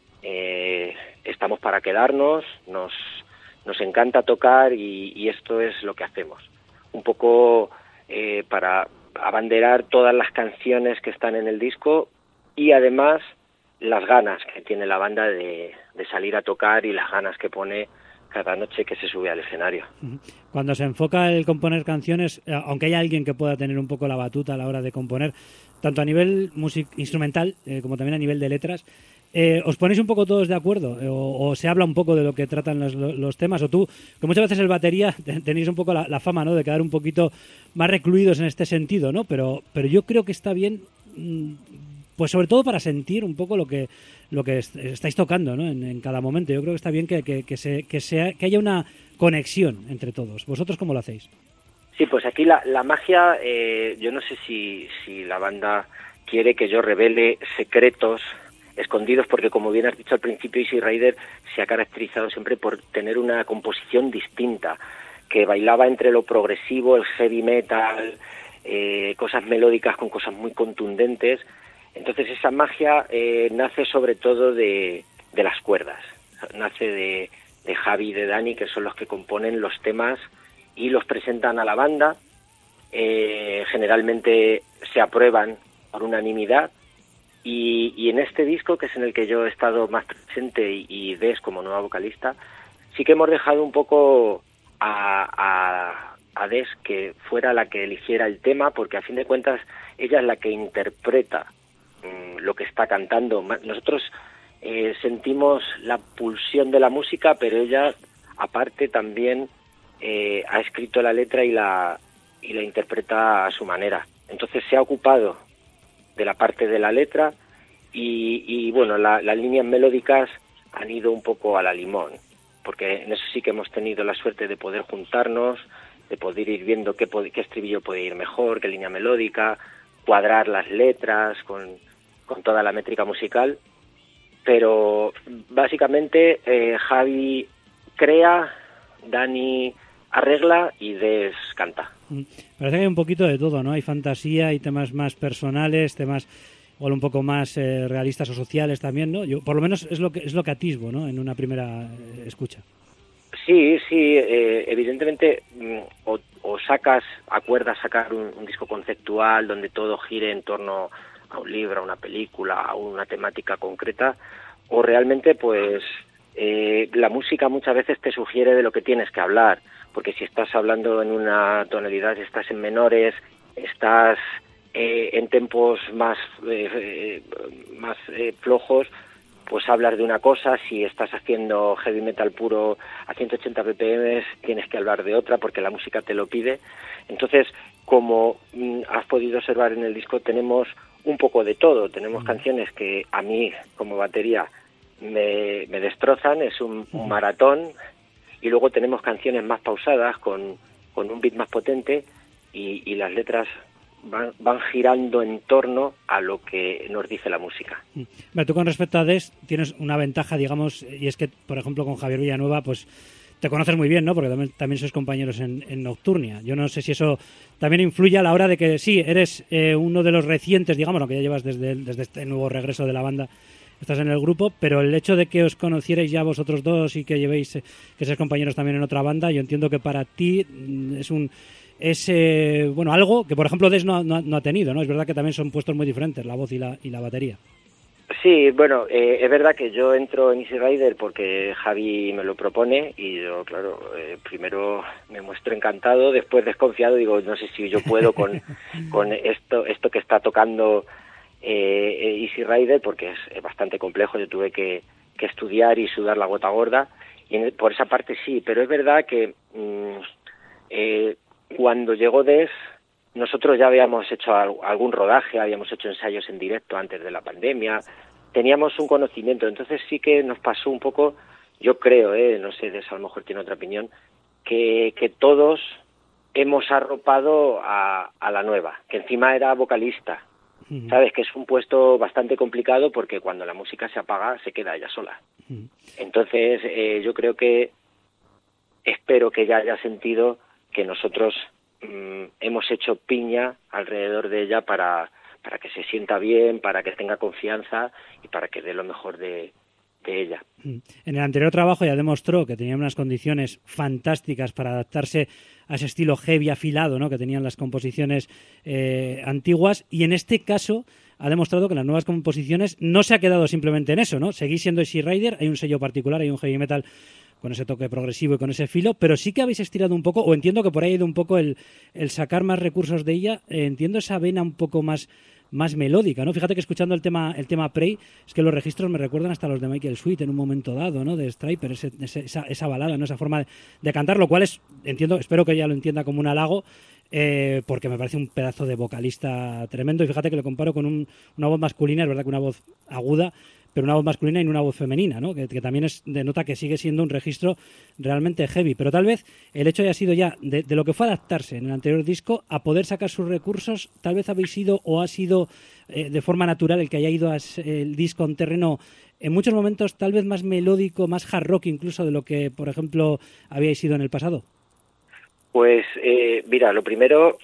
estamos para quedarnos, nos encanta tocar y esto es lo que hacemos. Un poco para abanderar todas las canciones que están en el disco y además las ganas que tiene la banda de salir a tocar y las ganas que pone cada noche que se sube al escenario. Cuando se enfoca el componer canciones, aunque haya alguien que pueda tener un poco la batuta a la hora de componer, tanto a nivel instrumental como también a nivel de letras, ¿os ponéis un poco todos de acuerdo? ¿O se habla un poco de lo que tratan los temas? O tú, que muchas veces el batería tenéis un poco la fama, ¿no?, de quedar un poquito más recluidos en este sentido, ¿no? Pero yo creo que está bien, pues sobre todo para sentir un poco lo que estáis tocando, ¿no?, en cada momento. Yo creo que está bien que haya una conexión entre todos. ¿Vosotros cómo lo hacéis? Sí, pues aquí la magia, yo no sé si la banda quiere que yo revele secretos escondidos, porque como bien has dicho al principio, Easy Rider se ha caracterizado siempre por tener una composición distinta, que bailaba entre lo progresivo, el heavy metal, cosas melódicas con cosas muy contundentes. Entonces esa magia nace sobre todo de las cuerdas, nace de Javi y de Dani, que son los que componen los temas y los presentan a la banda. Generalmente se aprueban por unanimidad y en este disco, que es en el que yo he estado más presente y Des como nueva vocalista, sí que hemos dejado un poco a Des que fuera la que eligiera el tema, porque a fin de cuentas ella es la que interpreta lo que está cantando. Nosotros sentimos la pulsión de la música, pero ella aparte también ha escrito la letra y la interpreta a su manera. Entonces se ha ocupado de la parte de la letra y bueno, las líneas melódicas han ido un poco a la limón, porque en eso sí que hemos tenido la suerte de poder juntarnos, de poder ir viendo qué estribillo puede ir mejor, qué línea melódica, cuadrar las letras con toda la métrica musical. Pero básicamente Javi crea, Dani arregla y Des canta. Parece que hay un poquito de todo, ¿no? Hay fantasía, hay temas más personales, temas igual un poco más realistas o sociales también, ¿no? Yo, por lo menos es lo que atisbo, ¿no?, en una primera escucha. Sí, evidentemente o acuerdas sacar un disco conceptual donde todo gire en torno a un libro, a una película, a una temática concreta, o realmente pues la música muchas veces te sugiere de lo que tienes que hablar, porque si estás hablando en una tonalidad, si estás en menores, estás en tempos más flojos, pues hablas de una cosa, si estás haciendo heavy metal puro a 180 BPM tienes que hablar de otra porque la música te lo pide. Entonces, como has podido observar en el disco, tenemos un poco de todo. Tenemos canciones que a mí, como batería, me destrozan, es un maratón, y luego tenemos canciones más pausadas, con un beat más potente, y las letras van girando en torno a lo que nos dice la música. Vale, tú con respecto a Des tienes una ventaja, digamos, y es que, por ejemplo, con Javier Villanueva, pues te conoces muy bien, ¿no? Porque también sois compañeros en Nocturnia. Yo no sé si eso también influye a la hora de que sí, eres uno de los recientes, digamos, aunque ya llevas desde este nuevo regreso de la banda, estás en el grupo, pero el hecho de que os conocierais ya vosotros dos y que llevéis, que seáis compañeros también en otra banda, yo entiendo que para ti es algo que, por ejemplo, Des no ha tenido, ¿no? Es verdad que también son puestos muy diferentes, la voz y la batería. Sí, bueno, es verdad que yo entro en Easy Rider porque Javi me lo propone y yo, claro, primero me muestro encantado, después desconfiado, digo, no sé si yo puedo con esto que está tocando Easy Rider, porque es bastante complejo. Yo tuve que estudiar y sudar la gota gorda, y por esa parte sí, pero es verdad que cuando llegó Des, nosotros ya habíamos hecho algún rodaje, habíamos hecho ensayos en directo antes de la pandemia, teníamos un conocimiento, entonces sí que nos pasó un poco, yo creo, no sé, Des a lo mejor tiene otra opinión, que todos hemos arropado a la nueva, que encima era vocalista. Sabes que es un puesto bastante complicado porque cuando la música se apaga se queda ella sola. Entonces yo creo que espero que ya haya sentido que nosotros hemos hecho piña alrededor de ella para que se sienta bien, para que tenga confianza y para que dé lo mejor de ella. En el anterior trabajo ya demostró que tenía unas condiciones fantásticas para adaptarse a ese estilo heavy afilado, ¿no?, que tenían las composiciones antiguas, y en este caso ha demostrado que en las nuevas composiciones no se ha quedado simplemente en eso, ¿no? Seguís siendo Easy Rider, hay un sello particular, hay un heavy metal con ese toque progresivo y con ese filo, pero sí que habéis estirado un poco, o entiendo que por ahí ha ido un poco el sacar más recursos de ella, entiendo esa vena un poco más melódica, ¿no? Fíjate que escuchando el tema Prey, es que los registros me recuerdan hasta los de Michael Sweet en un momento dado, ¿no? De Striper, esa balada, ¿no? Esa forma de cantar, lo cual espero que ella lo entienda como un halago, porque me parece un pedazo de vocalista tremendo, y fíjate que lo comparo con una voz masculina, es verdad que una voz aguda, pero una voz masculina y no una voz femenina, ¿no? Que también denota que sigue siendo un registro realmente heavy. Pero tal vez el hecho haya sido ya de lo que fue adaptarse en el anterior disco a poder sacar sus recursos, tal vez habéis sido o ha sido de forma natural el que haya ido el disco en terreno en muchos momentos tal vez más melódico, más hard rock incluso de lo que, por ejemplo, habíais sido en el pasado. Pues mira, lo primero,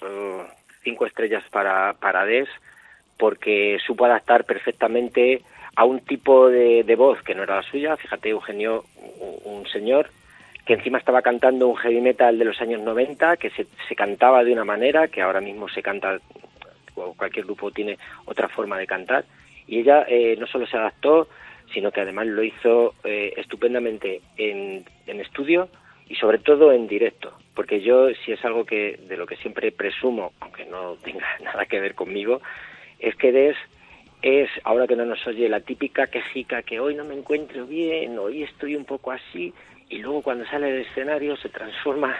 5 estrellas para Des, porque supo adaptar perfectamente a un tipo de voz que no era la suya. Fíjate, Eugenio, un señor que encima estaba cantando un heavy metal de los años 90, que se cantaba de una manera, que ahora mismo se canta, o cualquier grupo tiene otra forma de cantar, y ella no solo se adaptó, sino que además lo hizo estupendamente en estudio y sobre todo en directo, porque yo, si es algo de lo que siempre presumo, aunque no tenga nada que ver conmigo, es que Des es, ahora que no nos oye, la típica quejica que hoy no me encuentro bien, hoy estoy un poco así, y luego cuando sale del escenario se transforma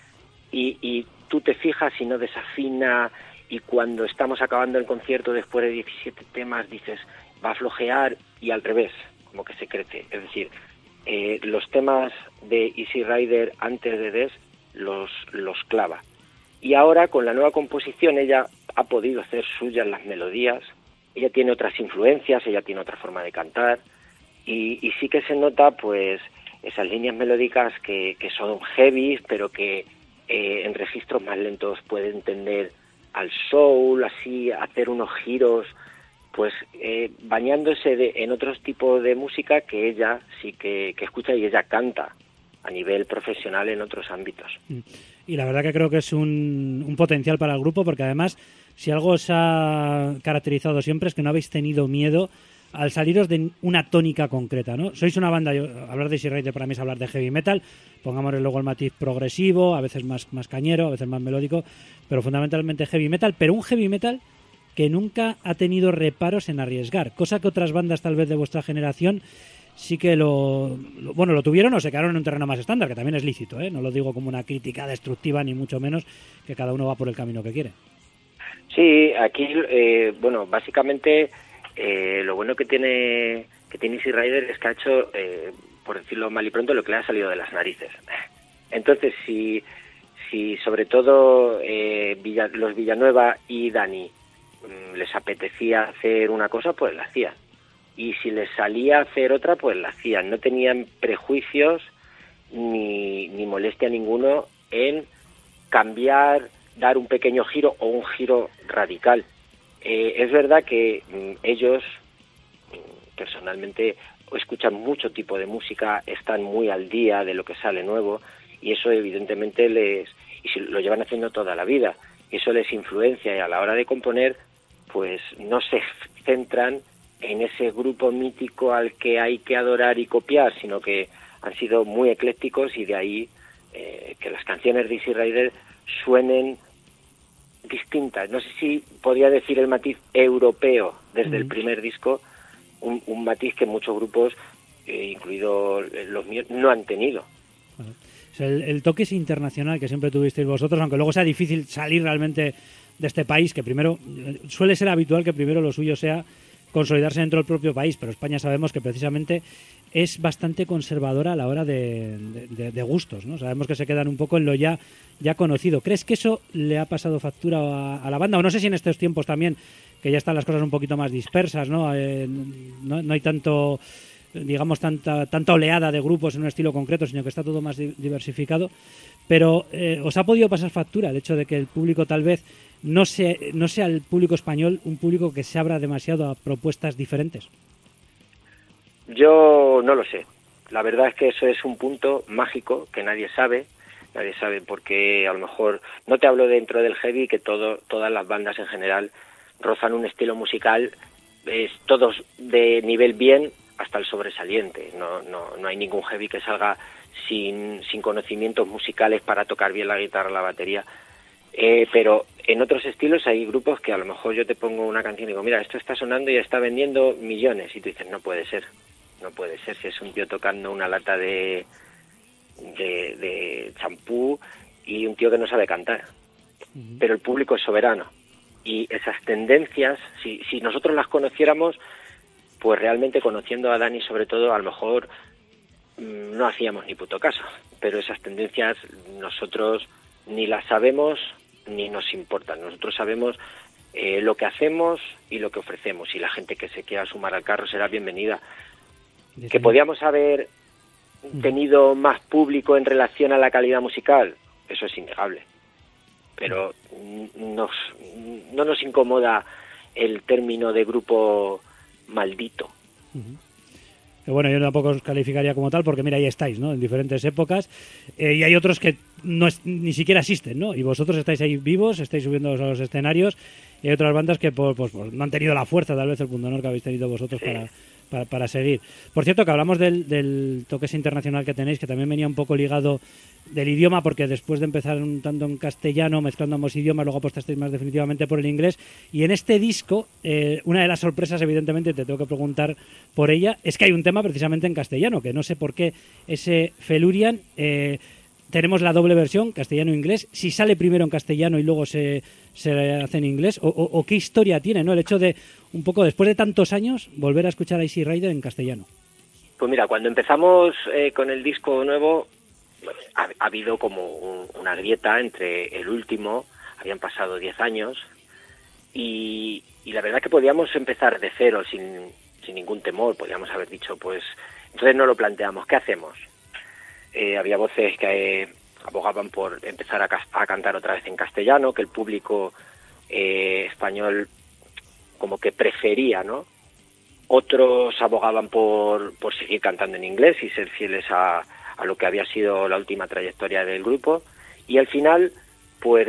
y tú te fijas y no desafina, y cuando estamos acabando el concierto después de 17 temas dices, va a flojear, y al revés, como que se crece. Es decir, los temas de Easy Rider antes de Des los clava. Y ahora con la nueva composición ella ha podido hacer suyas las melodías, ella tiene otras influencias, ella tiene otra forma de cantar, y sí que se nota pues esas líneas melódicas que son heavy, pero que en registros más lentos pueden tender al soul, así hacer unos giros, pues bañándose en otros tipos de música que ella sí que escucha, y ella canta a nivel profesional en otros ámbitos. Y la verdad que creo que es un potencial para el grupo, porque además, si algo os ha caracterizado siempre es que no habéis tenido miedo al saliros de una tónica concreta, ¿no? Sois una banda, hablar de Easy Rider para mí es hablar de heavy metal, pongámosle luego el matiz progresivo, a veces más cañero, a veces más melódico, pero fundamentalmente heavy metal, pero un heavy metal que nunca ha tenido reparos en arriesgar, cosa que otras bandas tal vez de vuestra generación sí que lo tuvieron o se quedaron en un terreno más estándar, que también es lícito, ¿eh? No lo digo como una crítica destructiva ni mucho menos, que cada uno va por el camino que quiere. Sí, aquí, básicamente lo bueno que tiene Easy Rider es que ha hecho, por decirlo mal y pronto, lo que le ha salido de las narices. Entonces, si sobre todo los Villanueva y Dani les apetecía hacer una cosa, pues la hacían. Y si les salía a hacer otra, pues la hacían. No tenían prejuicios ni molestia ninguno en cambiar, dar un pequeño giro o un giro radical. Es verdad que ellos personalmente escuchan mucho tipo de música, están muy al día de lo que sale nuevo, y eso evidentemente y lo llevan haciendo toda la vida, y eso les influencia, y a la hora de componer pues no se centran en ese grupo mítico al que hay que adorar y copiar, sino que han sido muy eclécticos, y de ahí que las canciones de Easy Rider suenen distintas. No sé si podría decir el matiz europeo desde el primer disco, un matiz que muchos grupos, incluidos los míos, no han tenido. Bueno, o sea, el toque es internacional que siempre tuvisteis vosotros, aunque luego sea difícil salir realmente de este país, que primero suele ser habitual que primero lo suyo sea consolidarse dentro del propio país, pero España sabemos que precisamente es bastante conservadora a la hora de gustos, ¿no? Sabemos que se quedan un poco en lo ya conocido. ¿Crees que eso le ha pasado factura a la banda? O no sé si en estos tiempos también, que ya están las cosas un poquito más dispersas, ¿no? No hay tanto, digamos, tanta oleada de grupos en un estilo concreto, sino que está todo más diversificado. Pero ¿os ha podido pasar factura el hecho de que el público tal vez no sea el público español un público que se abra demasiado a propuestas diferentes? Yo no lo sé. La verdad es que eso es un punto mágico que nadie sabe porque a lo mejor, no te hablo dentro del heavy, que todas las bandas en general rozan un estilo musical, todos de nivel bien hasta el sobresaliente. No hay ningún heavy que salga sin conocimientos musicales para tocar bien la guitarra, la batería. Pero en otros estilos hay grupos que a lo mejor yo te pongo una canción y digo, mira, esto está sonando y está vendiendo millones, y tú dices, no puede ser si es un tío tocando una lata de champú y un tío que no sabe cantar. Pero el público es soberano, y esas tendencias, si nosotros las conociéramos, pues realmente, conociendo a Dani sobre todo, a lo mejor no hacíamos ni puto caso, pero esas tendencias nosotros ni las sabemos ni nos importan. Nosotros sabemos lo que hacemos y lo que ofrecemos, y la gente que se quiera sumar al carro será bienvenida. ¿Que podíamos haber tenido más público en relación a la calidad musical? Eso es innegable, pero no nos incomoda el término de grupo maldito. Que bueno, yo tampoco os calificaría como tal, porque mira, ahí estáis, ¿no? En diferentes épocas, y hay otros que ni siquiera existen, ¿no? Y vosotros estáis ahí vivos, estáis subiendo a los escenarios, y hay otras bandas que pues no han tenido la fuerza, tal vez, el punto honor que habéis tenido vosotros para seguir. Por cierto, que hablamos del toque internacional que tenéis, que también venía un poco ligado del idioma, porque después de empezar un tanto en castellano, mezclando ambos idiomas, luego apostasteis más definitivamente por el inglés, y en este disco, una de las sorpresas, evidentemente, te tengo que preguntar por ella, es que hay un tema precisamente en castellano, que no sé por qué ese Felurian, tenemos la doble versión, castellano-inglés, si sale primero en castellano y luego se hace en inglés, o qué historia tiene, ¿no? El hecho de, un poco después de tantos años, volver a escuchar a Easy Rider en castellano. Pues mira, cuando empezamos con el disco nuevo, ha habido como una grieta entre el último, habían pasado 10 años, y la verdad que podíamos empezar de cero sin ningún temor. Podíamos haber dicho, pues, entonces no lo planteamos, ¿qué hacemos? Había voces que abogaban por empezar a cantar otra vez en castellano, que el público español como que prefería, ¿no? Otros abogaban por seguir cantando en inglés y ser fieles a lo que había sido la última trayectoria del grupo. Y al final, pues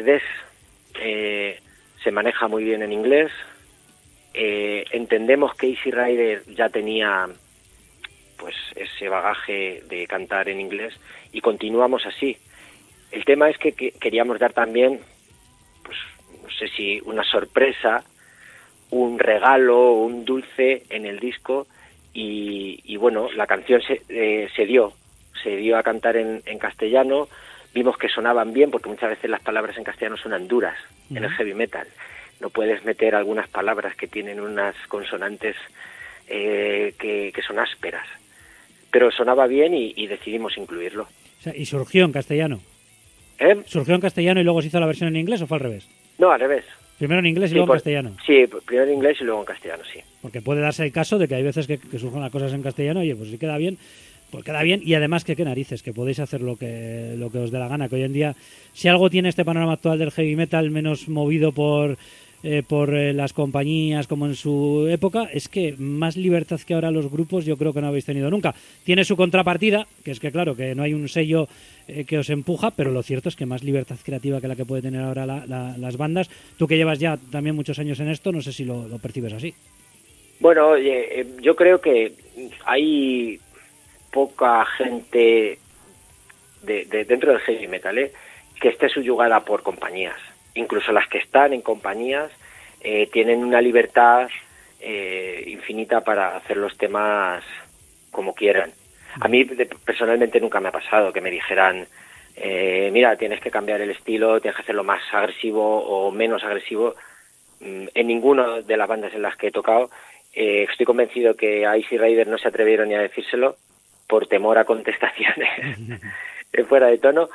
se maneja muy bien en inglés. Entendemos que Easy Rider ya tenía pues ese bagaje de cantar en inglés, y continuamos así. El tema es que queríamos dar también, pues no sé si una sorpresa un regalo, un dulce en el disco y bueno, la canción se dio a cantar en castellano. Vimos que sonaban bien porque muchas veces las palabras en castellano suenan duras en el heavy metal. No puedes meter algunas palabras que tienen unas consonantes que son ásperas. Pero sonaba bien y decidimos incluirlo. O sea, ¿y surgió en castellano? ¿Surgió en castellano y luego se hizo la versión en inglés o fue al revés? No, al revés. Primero en inglés y luego en castellano. Sí, primero en inglés y luego en castellano, sí. Porque puede darse el caso de que hay veces que surgen las cosas en castellano y pues si queda bien, pues queda bien. Y además que qué narices, que podéis hacer lo que os dé la gana. Que hoy en día, si algo tiene este panorama actual del heavy metal menos movido por las compañías como en su época, es que más libertad que ahora los grupos yo creo que no habéis tenido nunca. Tiene su contrapartida, que es que claro, que no hay un sello que os empuja, pero lo cierto es que más libertad creativa que la que puede tener ahora las bandas. Tú que llevas ya también muchos años en esto, no sé si lo percibes así. Bueno, yo creo que hay poca gente dentro del heavy metal que esté subyugada por compañías. Incluso las que están en compañías tienen una libertad infinita para hacer los temas como quieran. A mí personalmente nunca me ha pasado que me dijeran mira, tienes que cambiar el estilo, tienes que hacerlo más agresivo o menos agresivo. En ninguna de las bandas en las que he tocado estoy convencido que a Easy Rider no se atrevieron ni a decírselo por temor a contestaciones fuera de tono.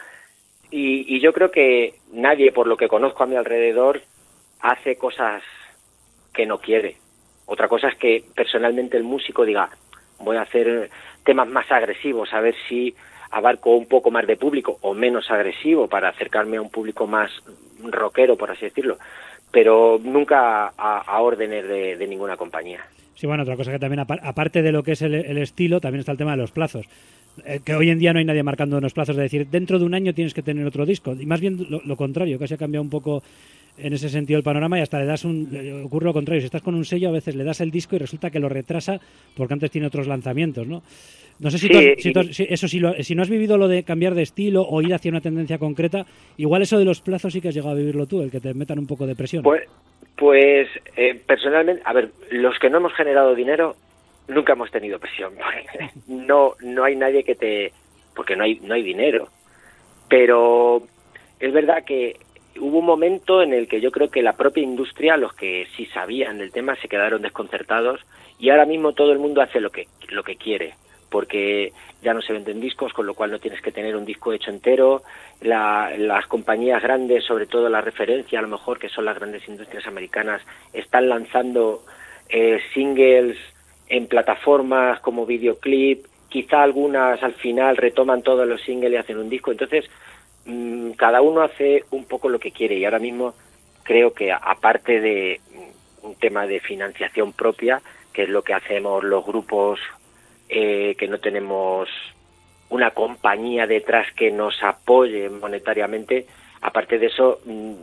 Y yo creo que nadie, por lo que conozco a mi alrededor, hace cosas que no quiere. Otra cosa es que personalmente el músico diga, voy a hacer temas más agresivos, a ver si abarco un poco más de público o menos agresivo para acercarme a un público más rockero, por así decirlo. Pero nunca a órdenes de ninguna compañía. Sí, bueno, otra cosa que también, aparte de lo que es el estilo, también está el tema de los plazos. Que hoy en día no hay nadie marcando unos plazos de decir, dentro de un año tienes que tener otro disco. Y más bien lo contrario, casi ha cambiado un poco en ese sentido el panorama y hasta ocurre lo contrario. Si estás con un sello, a veces le das el disco y resulta que lo retrasa porque antes tiene otros lanzamientos, ¿no? No sé si no has vivido lo de cambiar de estilo o ir hacia una tendencia concreta, igual eso de los plazos sí que has llegado a vivirlo tú, el que te metan un poco de presión. Pues personalmente, a ver, los que no hemos generado dinero nunca hemos tenido presión. No hay nadie porque no hay dinero. Pero es verdad que hubo un momento en el que yo creo que la propia industria, los que sí sabían del tema, se quedaron desconcertados y ahora mismo todo el mundo hace lo que quiere, porque ya no se venden discos, con lo cual no tienes que tener un disco hecho entero. Las compañías grandes, sobre todo la referencia, a lo mejor, que son las grandes industrias americanas, están lanzando singles en plataformas como videoclip, quizá algunas al final retoman todos los singles y hacen un disco. Entonces, cada uno hace un poco lo que quiere y ahora mismo creo que aparte de un tema de financiación propia, que es lo que hacemos los grupos que no tenemos una compañía detrás que nos apoye monetariamente, aparte de eso,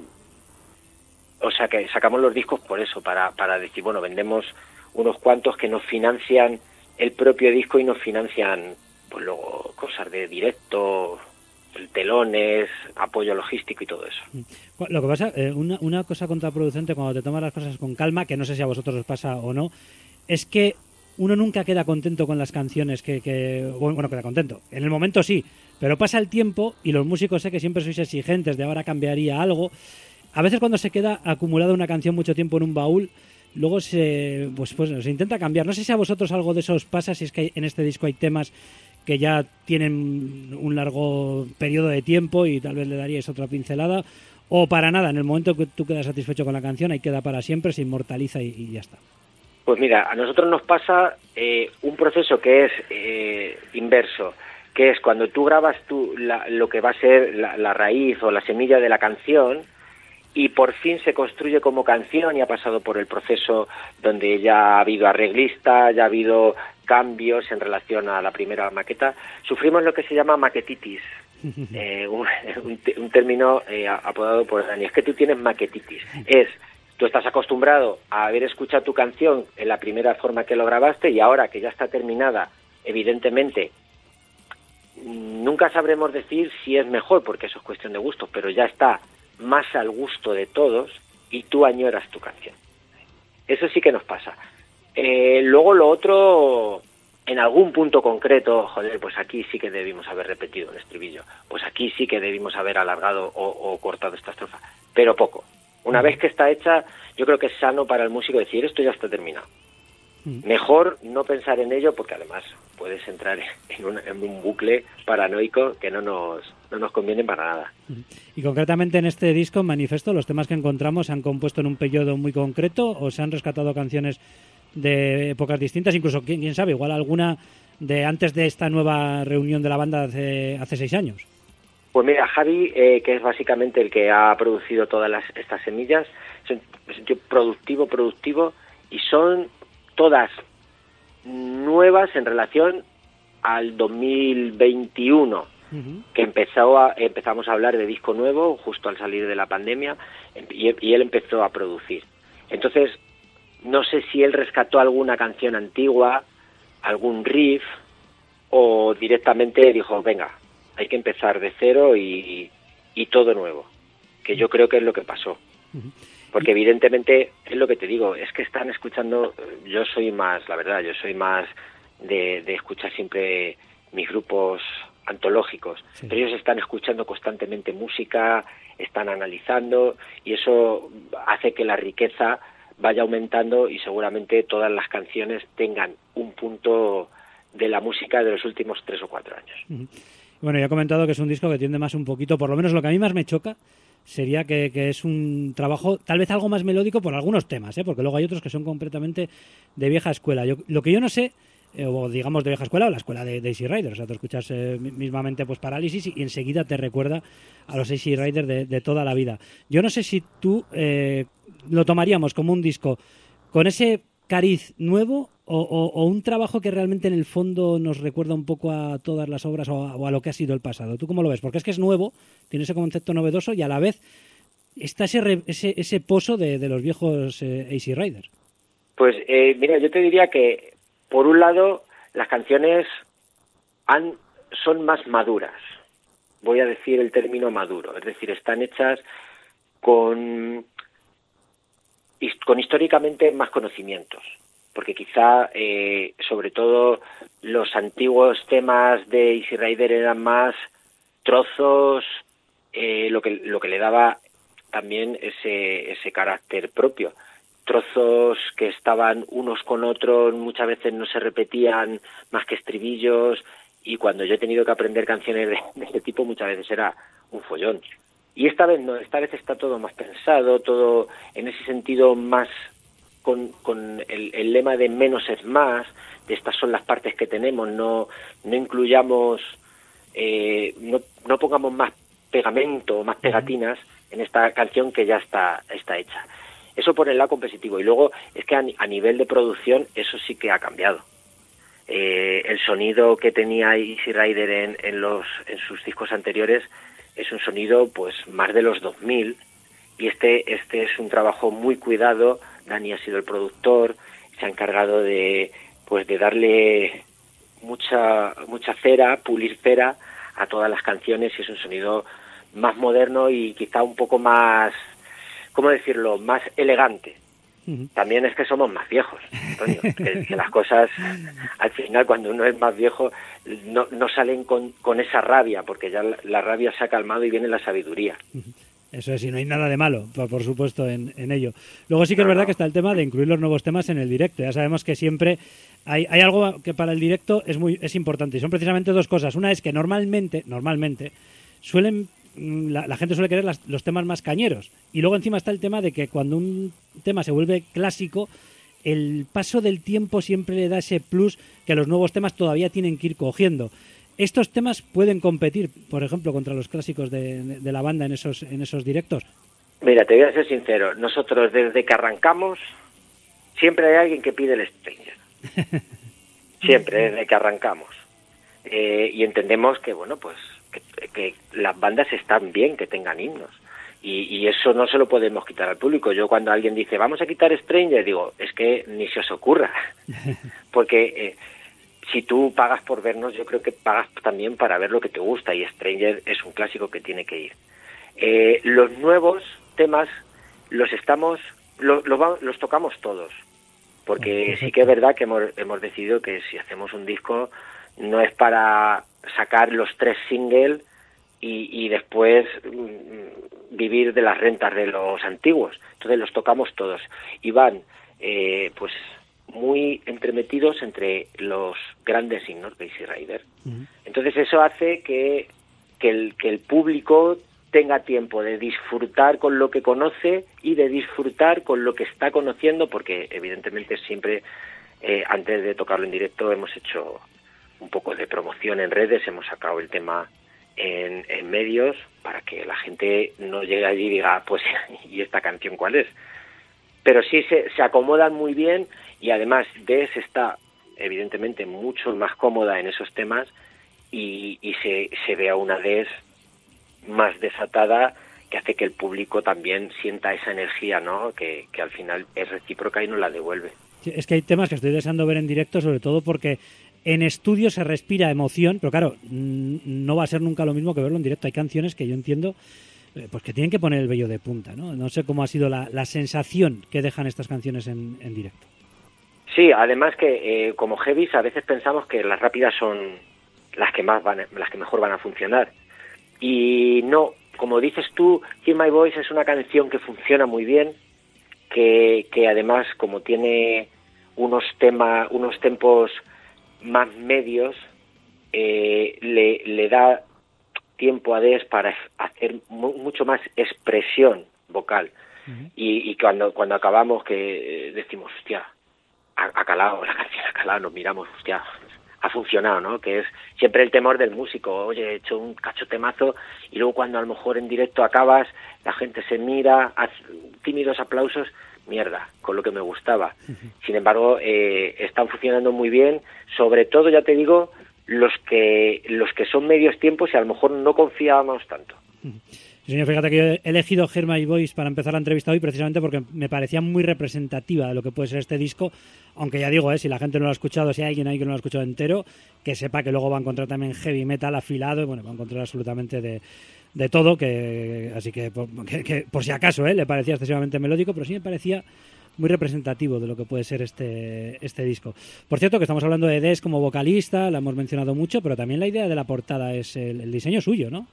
o sea que sacamos los discos por eso, para decir, bueno, vendemos unos cuantos que nos financian el propio disco y nos financian pues luego cosas de directo, telones, apoyo logístico y todo eso. Lo que pasa, una cosa contraproducente cuando te tomas las cosas con calma, que no sé si a vosotros os pasa o no, es que uno nunca queda contento con las canciones bueno, queda contento. En el momento sí, pero pasa el tiempo y los músicos sé que siempre sois exigentes de ahora cambiaría algo. A veces cuando se queda acumulada una canción mucho tiempo en un baúl, luego se intenta cambiar. No sé si a vosotros algo de eso os pasa, si es que en este disco hay temas que ya tienen un largo periodo de tiempo y tal vez le daríais otra pincelada, o para nada, en el momento que tú quedas satisfecho con la canción, ahí queda para siempre, se inmortaliza y ya está. Pues mira, a nosotros nos pasa un proceso que es inverso, que es cuando tú grabas lo que va a ser la raíz o la semilla de la canción y por fin se construye como canción y ha pasado por el proceso donde ya ha habido arreglista, ya ha habido cambios en relación a la primera maqueta, sufrimos lo que se llama maquetitis, un término apodado por Dani. Es que tú tienes maquetitis, tú estás acostumbrado a haber escuchado tu canción en la primera forma que lo grabaste y ahora que ya está terminada, evidentemente, nunca sabremos decir si es mejor, porque eso es cuestión de gustos, pero ya está más al gusto de todos y tú añoras tu canción. Eso sí que nos pasa. Luego lo otro, en algún punto concreto, joder, pues aquí sí que debimos haber repetido un estribillo, pues aquí sí que debimos haber alargado o cortado esta estrofa, pero poco. Una vez que está hecha, yo creo que es sano para el músico decir, esto ya está terminado. Mejor no pensar en ello, porque además puedes entrar en un bucle paranoico que no nos conviene para nada. Y concretamente en este disco, Manifesto, los temas que encontramos se han compuesto en un periodo muy concreto o se han rescatado canciones de épocas distintas, incluso, quién sabe, igual alguna de antes de esta nueva reunión de la banda hace 6 años. Pues mira, Javi, que es básicamente el que ha producido todas estas semillas, es un tío productivo, y son todas nuevas en relación al 2021, que empezamos a hablar de disco nuevo justo al salir de la pandemia, y él empezó a producir. Entonces, no sé si él rescató alguna canción antigua, algún riff, o directamente dijo, venga, hay que empezar de cero y todo nuevo, que yo creo que es lo que pasó. Porque evidentemente, es lo que te digo, es que están escuchando, yo soy más de escuchar siempre mis grupos antológicos, Sí. pero ellos están escuchando constantemente música, están analizando, y eso hace que la riqueza vaya aumentando y seguramente todas las canciones tengan un punto de la música de los últimos 3 o 4 años. Bueno, ya he comentado que es un disco que tiende más un poquito, por lo menos lo que a mí más me choca sería que es un trabajo tal vez algo más melódico por algunos temas, porque luego hay otros que son completamente de vieja escuela. Lo que yo no sé, o digamos de vieja escuela, o la escuela de Easy Rider, o sea, tú escuchas mismamente pues Parálisis y enseguida te recuerda a los Easy Rider de toda la vida. Yo no sé si tú lo tomaríamos como un disco con ese cariz nuevo o un trabajo que realmente en el fondo nos recuerda un poco a todas las obras o a lo que ha sido el pasado. ¿Tú cómo lo ves? Porque es que es nuevo, tiene ese concepto novedoso y a la vez está ese pozo de los viejos Easy Riders. Pues mira, yo te diría que por un lado las canciones son más maduras. Voy a decir el término maduro, es decir, están hechas con históricamente más conocimientos, porque quizá sobre todo los antiguos temas de Easy Rider eran más trozos, lo que le daba también ese carácter propio, trozos que estaban unos con otros, muchas veces no se repetían más que estribillos, y cuando yo he tenido que aprender canciones de este tipo muchas veces era un follón. Y esta vez no, esta vez está todo más pensado, todo en ese sentido más con el lema de menos es más, de estas son las partes que tenemos, no incluyamos, no pongamos más pegamento, más pegatinas en esta canción que ya está hecha. Eso por el lado compositivo. Y luego es que a nivel de producción eso sí que ha cambiado. El sonido que tenía Easy Rider en sus discos anteriores es un sonido pues más de los 2000, y este es un trabajo muy cuidado. Dani ha sido el productor, se ha encargado de darle mucha cera, pulir cera a todas las canciones, y es un sonido más moderno y quizá un poco más, ¿cómo decirlo?, más elegante. También es que somos más viejos, Antonio, que las cosas al final cuando uno es más viejo no salen con esa rabia, porque ya la rabia se ha calmado y viene la sabiduría. Eso es, y no hay nada de malo, por supuesto, en ello. Luego sí que es verdad que está el tema de incluir los nuevos temas en el directo. Ya sabemos que siempre hay algo que para el directo es importante, y son precisamente dos cosas. Una es que normalmente la gente suele querer los temas más cañeros, y luego encima está el tema de que cuando un tema se vuelve clásico, el paso del tiempo siempre le da ese plus que los nuevos temas todavía tienen que ir cogiendo. ¿Estos temas pueden competir, por ejemplo, contra los clásicos de la banda en esos directos? Mira, te voy a ser sincero, nosotros desde que arrancamos siempre hay alguien que pide el Stranger. Siempre, desde que arrancamos. Y entendemos que, bueno, pues que las bandas están bien que tengan himnos, y eso no se lo podemos quitar al público. Yo cuando alguien dice vamos a quitar Stranger, digo, es que ni se os ocurra, porque si tú pagas por vernos, yo creo que pagas también para ver lo que te gusta, y Stranger es un clásico que tiene que ir. Los nuevos temas los estamos los tocamos todos, porque Perfecto. sí que es verdad que hemos decidido que si hacemos un disco no es para sacar los 3 singles y después vivir de las rentas de los antiguos. Entonces los tocamos todos y van pues muy entremetidos entre los grandes signos de Easy Rider. Entonces eso hace que el público tenga tiempo de disfrutar con lo que conoce y de disfrutar con lo que está conociendo, porque evidentemente siempre antes de tocarlo en directo hemos hecho un poco de promoción en redes, hemos sacado el tema en medios para que la gente no llegue allí y diga, pues, ¿y esta canción cuál es? Pero sí se acomodan muy bien y además Des está evidentemente mucho más cómoda en esos temas y se ve a una Des más desatada, que hace que el público también sienta esa energía, ¿no? Que al final es recíproca y nos la devuelve. Sí, es que hay temas que estoy deseando ver en directo, sobre todo porque en estudio se respira emoción, pero claro, no va a ser nunca lo mismo que verlo en directo. Hay canciones que yo entiendo pues que tienen que poner el vello de punta, ¿no? No sé cómo ha sido la sensación que dejan estas canciones en directo. Sí, además que como heavies a veces pensamos que las rápidas son las que mejor van a funcionar. Y no, como dices tú, Hear My Voice es una canción que funciona muy bien, que además como tiene unos tempos más medios, le da tiempo a Des para hacer mucho más expresión vocal. Y cuando acabamos que decimos, hostia, ha calado, la canción ha calado, nos miramos, hostia, ha funcionado, ¿no? Que es siempre el temor del músico, oye, he hecho un cacho temazo y luego cuando a lo mejor en directo acabas, la gente se mira, hace tímidos aplausos, mierda, con lo que me gustaba. Sin embargo, están funcionando muy bien, sobre todo, ya te digo, los que son medios tiempos y a lo mejor no confiábamos tanto. Sí, señor, fíjate que yo he elegido Hear My Voice para empezar la entrevista hoy precisamente porque me parecía muy representativa de lo que puede ser este disco, aunque ya digo, si la gente no lo ha escuchado, si hay alguien ahí que no lo ha escuchado entero, que sepa que luego va a encontrar también heavy metal afilado, y bueno, va a encontrar absolutamente de todo, así que por si acaso le parecía excesivamente melódico, pero sí me parecía muy representativo de lo que puede ser este disco. Por cierto, que estamos hablando de Des como vocalista, la hemos mencionado mucho, pero también la idea de la portada es el diseño suyo, ¿no?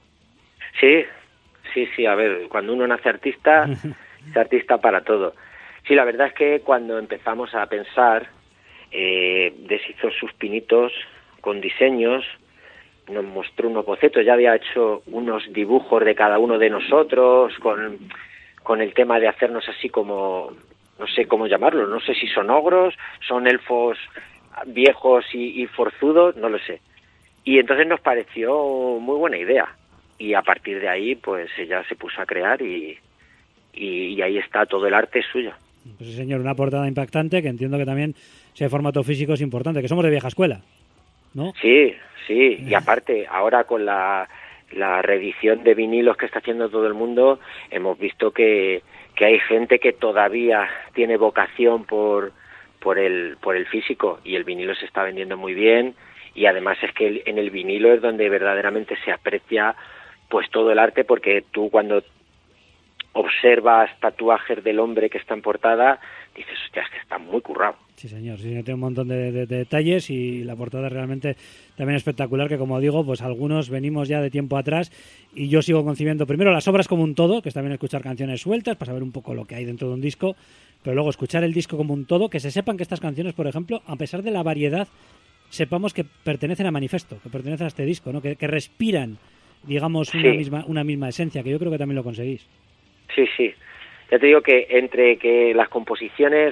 Sí, a ver, cuando uno nace artista, es artista para todo. Sí, la verdad es que cuando empezamos a pensar, Des hizo sus pinitos con diseños, nos mostró unos bocetos, ya había hecho unos dibujos de cada uno de nosotros, con el tema de hacernos así como, no sé cómo llamarlo, no sé si son ogros, son elfos viejos y forzudos, no lo sé. Y entonces nos pareció muy buena idea. Y a partir de ahí, pues ella se puso a crear y ahí está, todo el arte es suyo. Pues sí, señor, una portada impactante que entiendo que también, si hay formato físico, es importante, que somos de vieja escuela, ¿no? Sí, y aparte, ahora con la reedición de vinilos que está haciendo todo el mundo, hemos visto que hay gente que todavía tiene vocación por el físico y el vinilo se está vendiendo muy bien y además es que en el vinilo es donde verdaderamente se aprecia pues todo el arte, porque tú cuando observas tatuajes del hombre que está en portada, dices, hostia, es que está muy currado. Sí, señor, tiene un montón de detalles y la portada es realmente también espectacular, que como digo, pues algunos venimos ya de tiempo atrás y yo sigo concibiendo primero las obras como un todo, que es también escuchar canciones sueltas para saber un poco lo que hay dentro de un disco, pero luego escuchar el disco como un todo, que se sepan que estas canciones, por ejemplo, a pesar de la variedad, sepamos que pertenecen a Manifesto, que pertenecen a este disco, ¿no? Que respiran, digamos, una misma esencia, que yo creo que también lo conseguís. Sí. Ya te digo que entre que las composiciones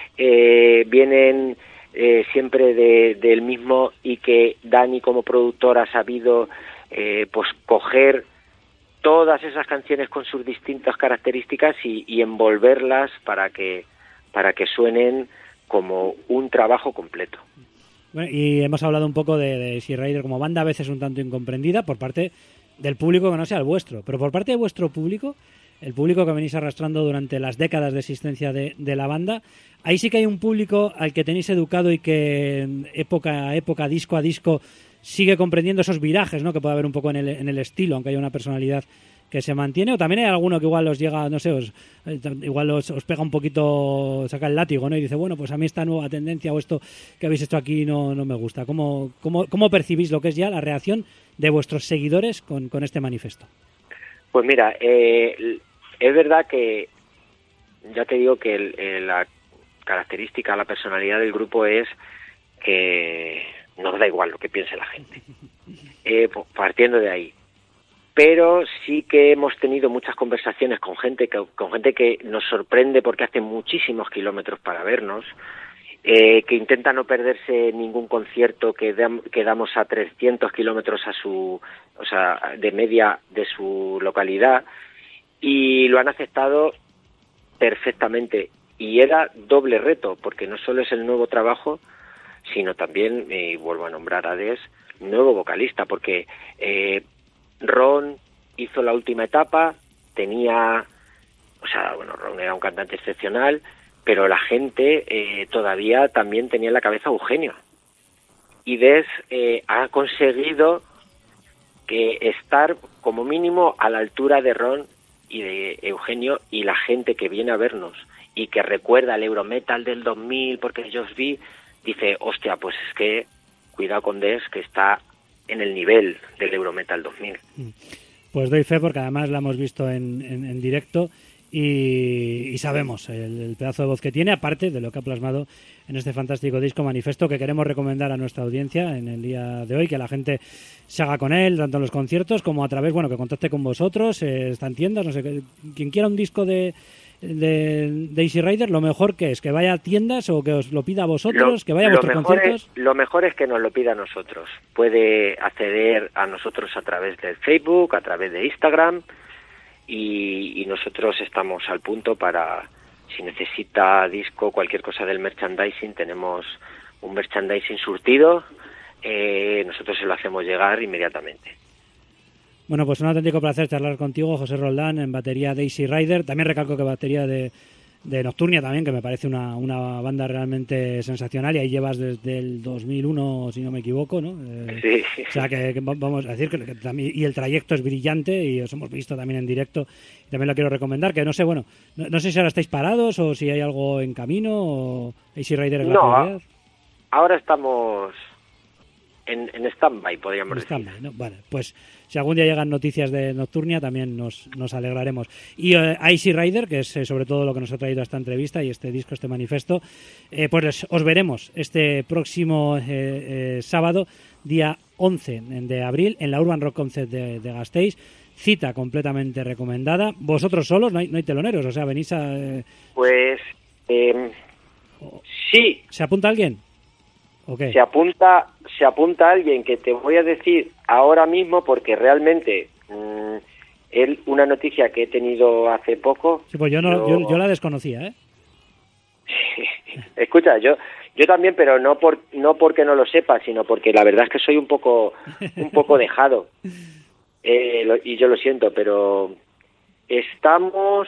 vienen siempre del mismo y que Dani como productor ha sabido pues coger todas esas canciones con sus distintas características y envolverlas para que suenen como un trabajo completo. Bueno, y hemos hablado un poco de Easy Rider como banda, a veces un tanto incomprendida por parte del público que no sea el vuestro, pero por parte de vuestro público, el público que venís arrastrando durante las décadas de existencia de la banda, ahí sí que hay un público al que tenéis educado y que época a época, disco a disco, sigue comprendiendo esos virajes, ¿no? Que puede haber un poco en el estilo, aunque haya una personalidad que se mantiene, o también hay alguno que igual os llega, no sé, igual os pega un poquito, saca el látigo, ¿no? Y dice, bueno, pues a mí esta nueva tendencia o esto que habéis hecho aquí no me gusta. ¿Cómo percibís lo que es ya la reacción de vuestros seguidores con este manifiesto? Pues mira, es verdad que ya te digo que la característica, la personalidad del grupo es que nos da igual lo que piense la gente, partiendo de ahí. Pero sí que hemos tenido muchas conversaciones con gente que nos sorprende porque hace muchísimos kilómetros para vernos, que intenta no perderse ningún concierto, que damos a 300 kilómetros de media de su localidad, y lo han aceptado perfectamente. Y era doble reto, porque no solo es el nuevo trabajo, sino también, vuelvo a nombrar a Des, nuevo vocalista, porque Ron hizo la última etapa, Ron era un cantante excepcional, pero la gente todavía también tenía en la cabeza a Eugenio. Y Des ha conseguido estar como mínimo a la altura de Ron y de Eugenio, y la gente que viene a vernos y que recuerda el Eurometal del 2000 porque yo os vi, dice, hostia, pues es que cuidado con Des, que está en el nivel del Eurometal 2000. Pues doy fe porque además la hemos visto en directo y sabemos el pedazo de voz que tiene, aparte de lo que ha plasmado en este fantástico disco manifiesto que queremos recomendar a nuestra audiencia en el día de hoy, que la gente se haga con él, tanto en los conciertos como a través, que contacte con vosotros, está en tiendas, no sé, quien quiera un disco de Easy Rider, lo mejor que es que vaya a tiendas o que os lo pida a vosotros, que vaya a vuestros conciertos. Lo mejor es que nos lo pida a nosotros. Puede acceder a nosotros a través de Facebook, a través de Instagram, y nosotros estamos al punto para, si necesita disco, cualquier cosa del merchandising, tenemos un merchandising surtido, nosotros se lo hacemos llegar inmediatamente. Bueno, pues un auténtico placer charlar contigo, José Roldán, en batería de Easy Rider. También recalco que batería de Nocturnia también, que me parece una banda realmente sensacional, y ahí llevas desde el 2001, si no me equivoco, ¿no? Sí. O sea, que vamos a decir que también, y el trayecto es brillante, y os hemos visto también en directo, y también lo quiero recomendar, que no sé, no sé si ahora estáis parados o si hay algo en camino, o Easy Rider es la prioridad. Ahora estamos en stand-by, podríamos decir. Stand-by, ¿no? Vale, pues si algún día llegan noticias de Nocturnia también nos alegraremos. Y Easy Rider, que es sobre todo lo que nos ha traído a esta entrevista y este disco, este manifiesto, pues os veremos este próximo sábado, día 11 de abril, en la Urban Rock Concert de Gasteiz. Cita completamente recomendada. Vosotros solos, no hay teloneros, o sea, venís a... Pues sí. ¿Se apunta alguien? Okay. Se apunta alguien que te voy a decir ahora mismo, porque realmente es una noticia que he tenido hace poco. Sí, pues yo la desconocía, ¿eh? Escucha, yo también, pero no porque no lo sepa, sino porque la verdad es que soy un poco dejado, y yo lo siento, pero estamos,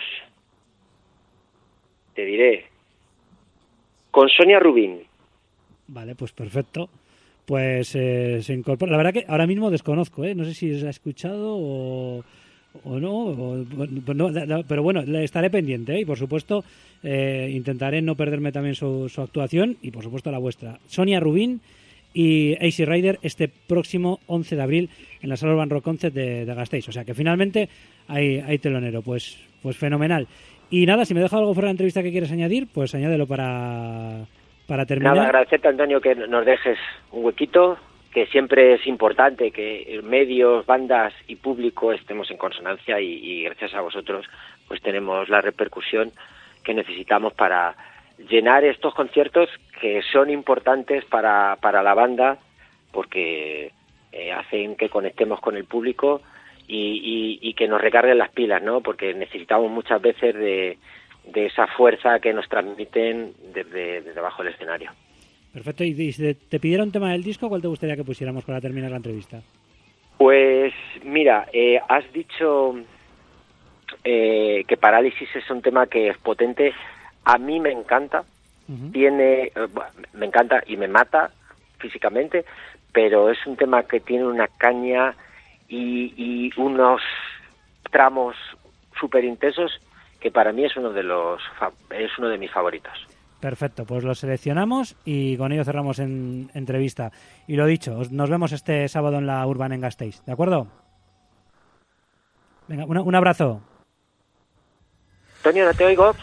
te diré, con Sonia Rubin. Vale, pues perfecto. Pues se incorpora. La verdad que ahora mismo desconozco, no sé si se ha escuchado o no, pero bueno, estaré pendiente, y por supuesto intentaré no perderme también su actuación, y por supuesto la vuestra. Sonia Rubin y Easy Rider este próximo 11 de abril en la Sala Urban Rock Concert de Gasteiz. O sea que finalmente hay telonero. Pues fenomenal. Y nada, si me deja algo fuera de la entrevista que quieres añadir, pues añádelo para terminar. Nada, agradecerte, Antonio, que nos dejes un huequito, que siempre es importante que medios, bandas y público estemos en consonancia, y gracias a vosotros pues tenemos la repercusión que necesitamos para llenar estos conciertos que son importantes para la banda, porque hacen que conectemos con el público y que nos recarguen las pilas, ¿no? Porque necesitamos muchas veces de esa fuerza que nos transmiten desde abajo del escenario. Perfecto. Y si te pidiera un tema del disco, ¿cuál te gustaría que pusiéramos para terminar la entrevista? Pues mira, has dicho que Parálisis es un tema que es potente. A mí me encanta. Uh-huh. Me encanta y me mata físicamente, pero es un tema que tiene una caña y unos tramos súper intensos, que para mí es uno de mis favoritos. Perfecto, pues lo seleccionamos y con ello cerramos en entrevista. Y lo dicho, nos vemos este sábado en la Urban en Gasteiz, ¿de acuerdo? Venga, un abrazo. Antonio, no te oigo.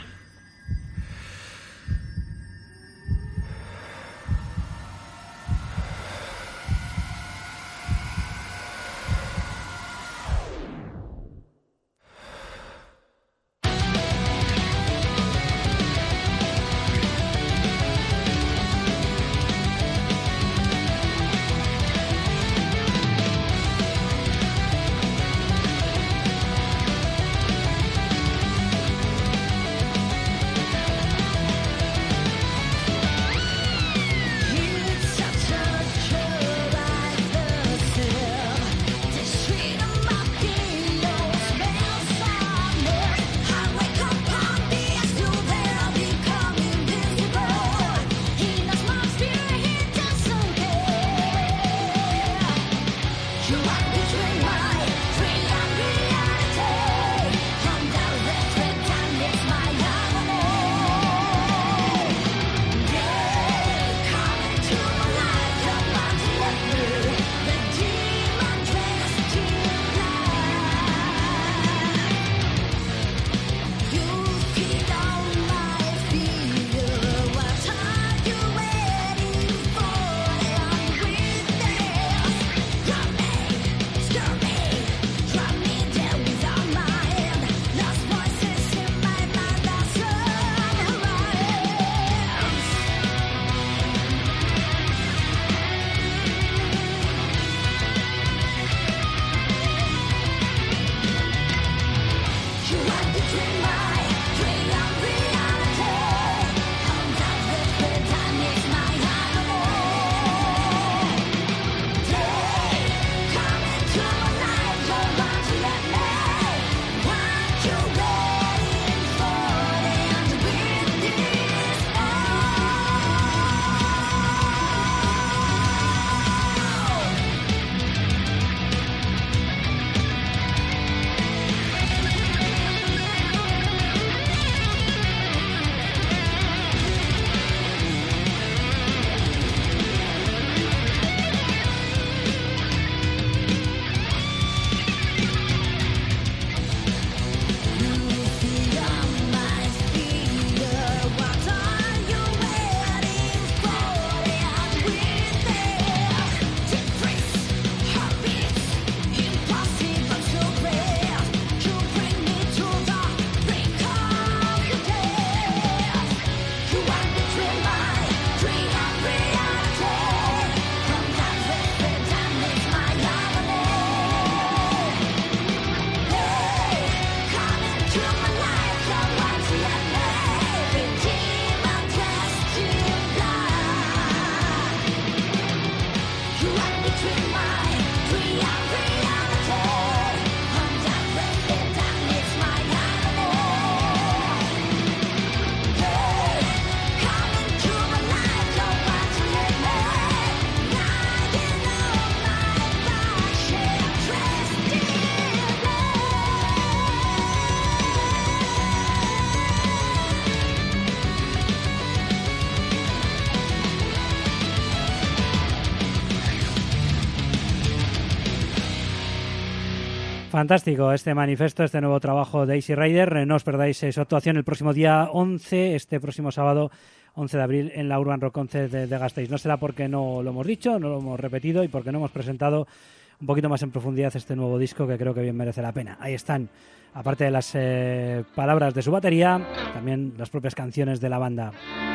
Fantástico este manifiesto, este nuevo trabajo de Easy Rider. No os perdáis su actuación el próximo día 11, este próximo sábado 11 de abril en la Urban Rock Concert de Gasteiz. No será porque no lo hemos dicho, no lo hemos repetido y porque no hemos presentado un poquito más en profundidad este nuevo disco que creo que bien merece la pena. Ahí están, aparte de las palabras de su batería, también las propias canciones de la banda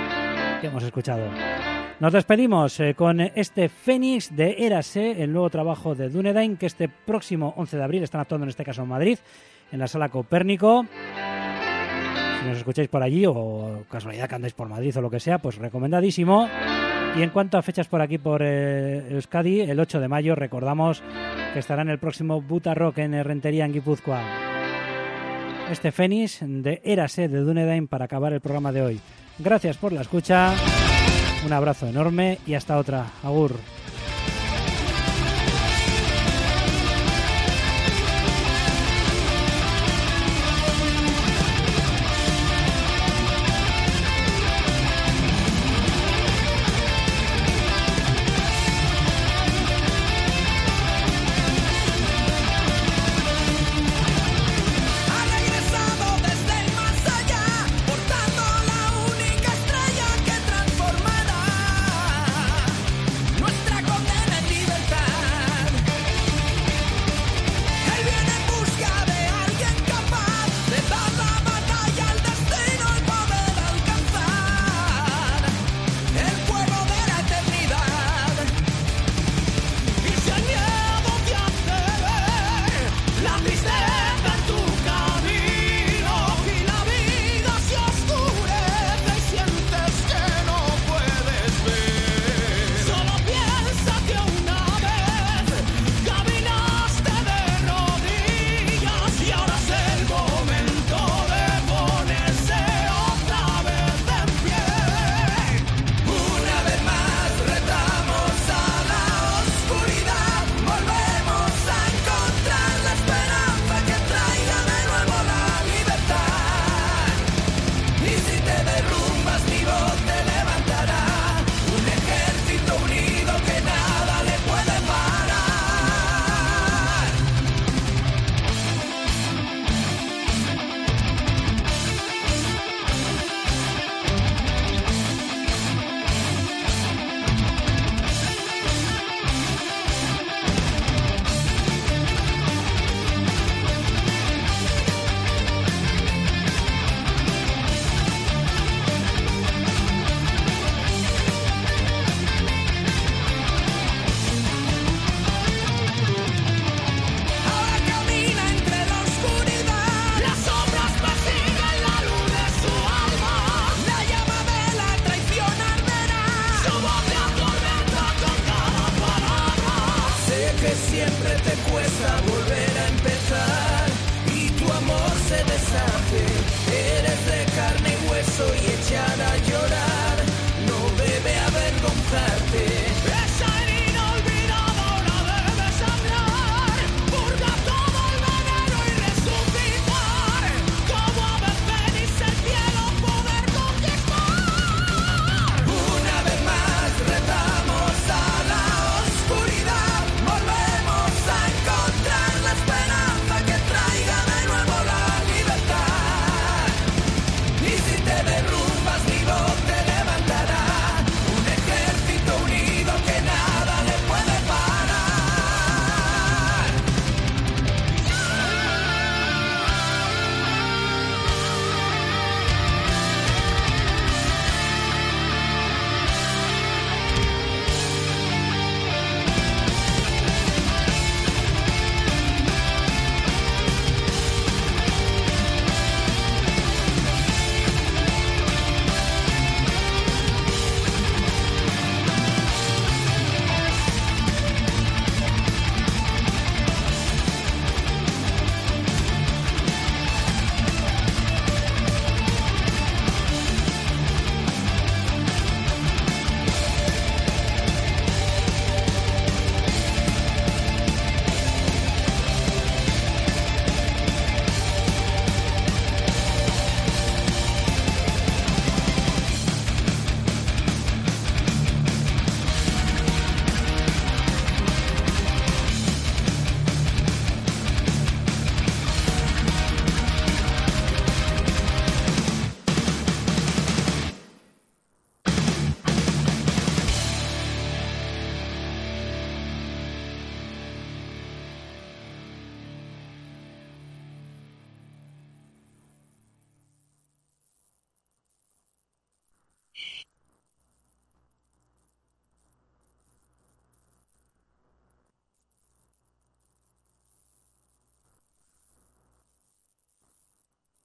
que hemos escuchado. Nos despedimos con este Fénix de Érase, el nuevo trabajo de Dunedain, que este próximo 11 de abril están actuando en este caso en Madrid, en la Sala Copérnico. Si nos escucháis por allí o casualidad que andáis por Madrid o lo que sea, pues recomendadísimo. Y en cuanto a fechas por aquí por Euskadi, el 8 de mayo recordamos que estará en el próximo Buta Rock en Rentería en Guipúzcoa. Este Fénix de Érase de Dunedain para acabar el programa de hoy. Gracias por la escucha. Un abrazo enorme y hasta otra. Agur.